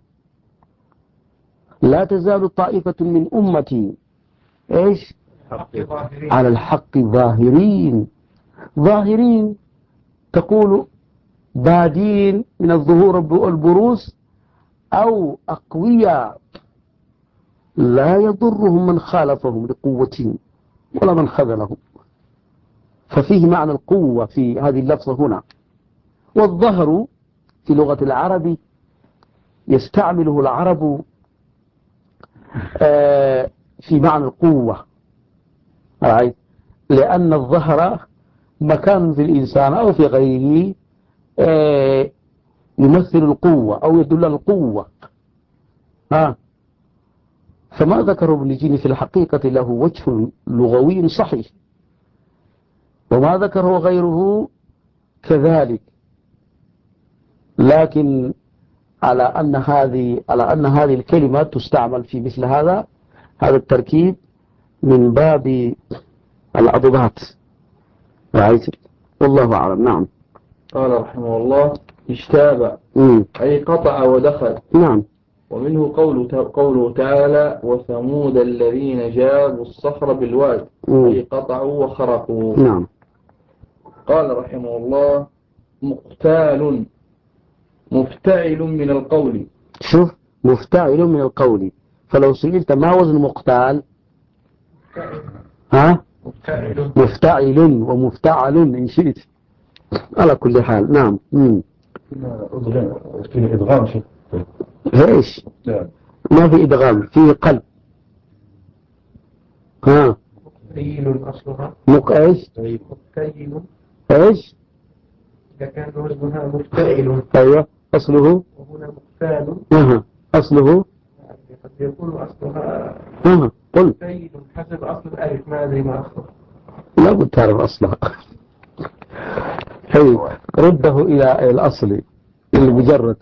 لا تزال طائفة من أمتي إيش؟ على الحق ظاهرين. ظاهرين تقول بادين من الظهور والبروز، أو أقوياء لا يضرهم من خالفهم لقوتهم ولا من خذلهم. ففيه معنى القوة في هذه اللفظة هنا. والظهر في لغة العرب يستعمله العرب في معنى القوة، لأن الظهر مكان في الإنسان أو في غيره يمثل القوة أو يدل على القوة. فما ذكره ابن جيني في الحقيقة له وجه لغوي صحيح، وما ذكره غيره كذلك، لكن على أن هذه الكلمة تستعمل في مثل هذا التركيب من باب الأضداد، والله أعلم. نعم. قال رحمه الله: اشتاب أي قطع ودخل. نعم. ومنه قوله تعالى: وثمود الذين جابوا الصخر بالواد، أي قطعوا وخرقوا. نعم. قال رحمه الله: مقتال مفتعل من القول. شوف، مفتعل من القول، فلو سئلت ما وزن مقتال؟ مفتعل ومفتعل إن شئت، على كل حال. نعم. فيه إدغام شيء. ايش؟ ما في إدغام، فيه قلب. مفتعل أصلها ايش؟ مفتعل. ايش؟ إذا كان وزنها مفتعل. ايوه، أصله. وهنا مفتعل. أصله. قد يكون أصلها. قل. مفتعل حسب أصل الألف، ما أدري ما أصله. لا بد تعرف أصلها. رده إلى الأصل المجرد.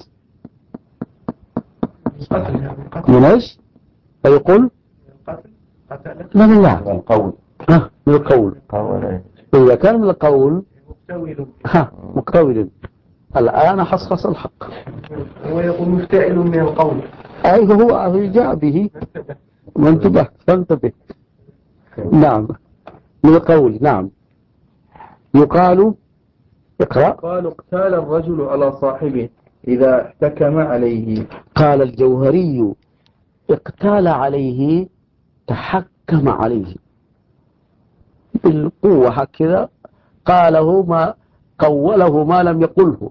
من ايش؟ فيقول لا من القول. من القول. إذا كان من القول مقتول. الآن حصحص الحق. هو يقول مفتعل من القول. أي هو جاء به منتبه، فانتبه. نعم، من القول. نعم. يقال اقرأ. قال: اقتال الرجل على صاحبه إذا احتكم عليه. قال الجوهري: اقتال عليه، تحكم عليه بالقوة هكذا، قوله ما لم يقله.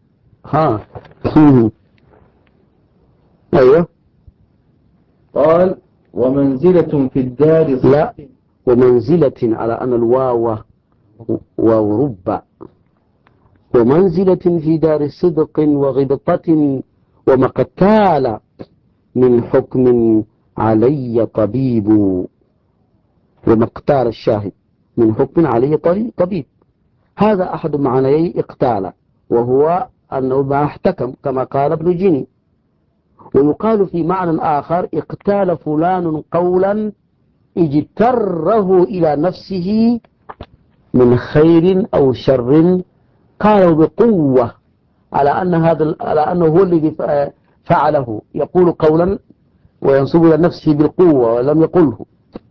أيوه. قال: ومنزلة في الدار. لا، ومنزلة على أن الواو ورب، ومنزلة في دار صدق وغبطة ومقتال من حكم علي طبيب، ومقتال الشاهد من حكم علي طبيب. هذا أحد معنيي اقتال، وهو أنه ما احتكم كما قال ابن جيني. ويقال في معنى آخر: اقتال فلان قولا اجتره إلى نفسه من خير أو شر، قالوا بقوة على أنه هو الذي فعله، يقول قولا وينسب إلى نفسه بالقوة ولم يقله.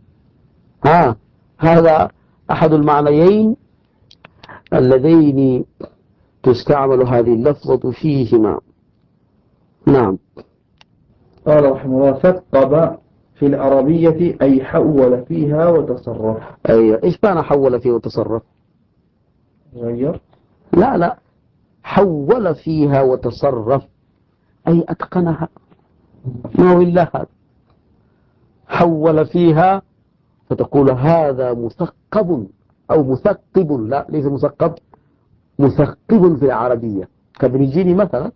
هذا أحد المعنيين اللذين تستعمل هذه اللفظة فيهما. نعم. قال رحمه الله: ثقب في العربية أي حول فيها وتصرف. أيوة. إيش معنى حول فيها وتصرف؟ غير. لا، حول فيها وتصرف أي أتقنها، ما هو إلا هذا. حول فيها فتقول هذا مثقب أو مثقب، لا ليس مثقب، مثقب في العربية، كابن جيني مثلا.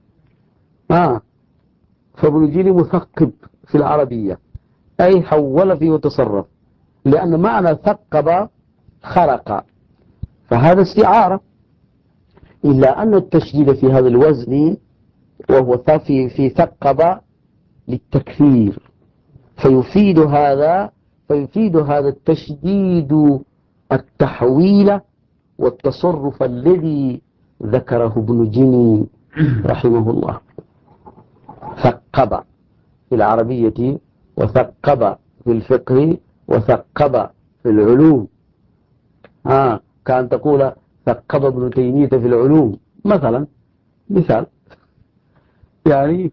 فابن جيني مثقب في العربية، أي حول فيه وتصرف، لأن معنى ثقب خرق، فهذا استعارة. إلا أن التشديد في هذا الوزن وهو في ثقب للتكثير، فيفيد هذا التشديد التحويل والتصرف الذي ذكره ابن جيني رحمه الله. ثقب في العربية، وثقب في الفقه، وثقب في العلوم. كان تقول ثقب ابن تيمية في العلوم مثلا، مثال يعني.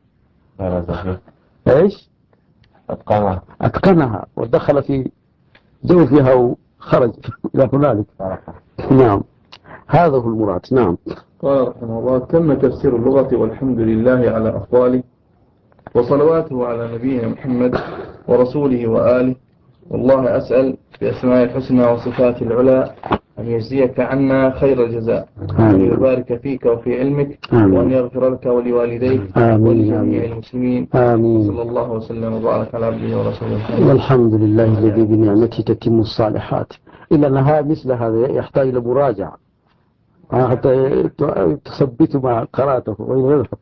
ايش؟ أتقنها ودخل في جوفها وخرج إلى هنالك. نعم، هذا هو المراد. نعم. قال رحمه الله: تم تفسير اللغة، والحمد لله على أفضاله، وصلواته على نبينا محمد ورسوله وآله. والله أسأل بأسماء الحسنى وصفات العلى أن يجزيك عنا خير الجزاء، وأن يبارك فيك وفي علمك، وأن يغفر لك ولوالديك ولجميع المسلمين. آمين. صلى الله وسلم وبارك على عبده ورسوله. والحمد لله الذي بنعمته تتم الصالحات. إلا أنها مثل هذا يحتاج إلى مراجعة حتى تثبت ما قرأته وين يذهب.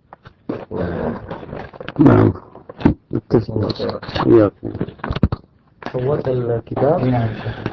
نعم. فوت الكتاب.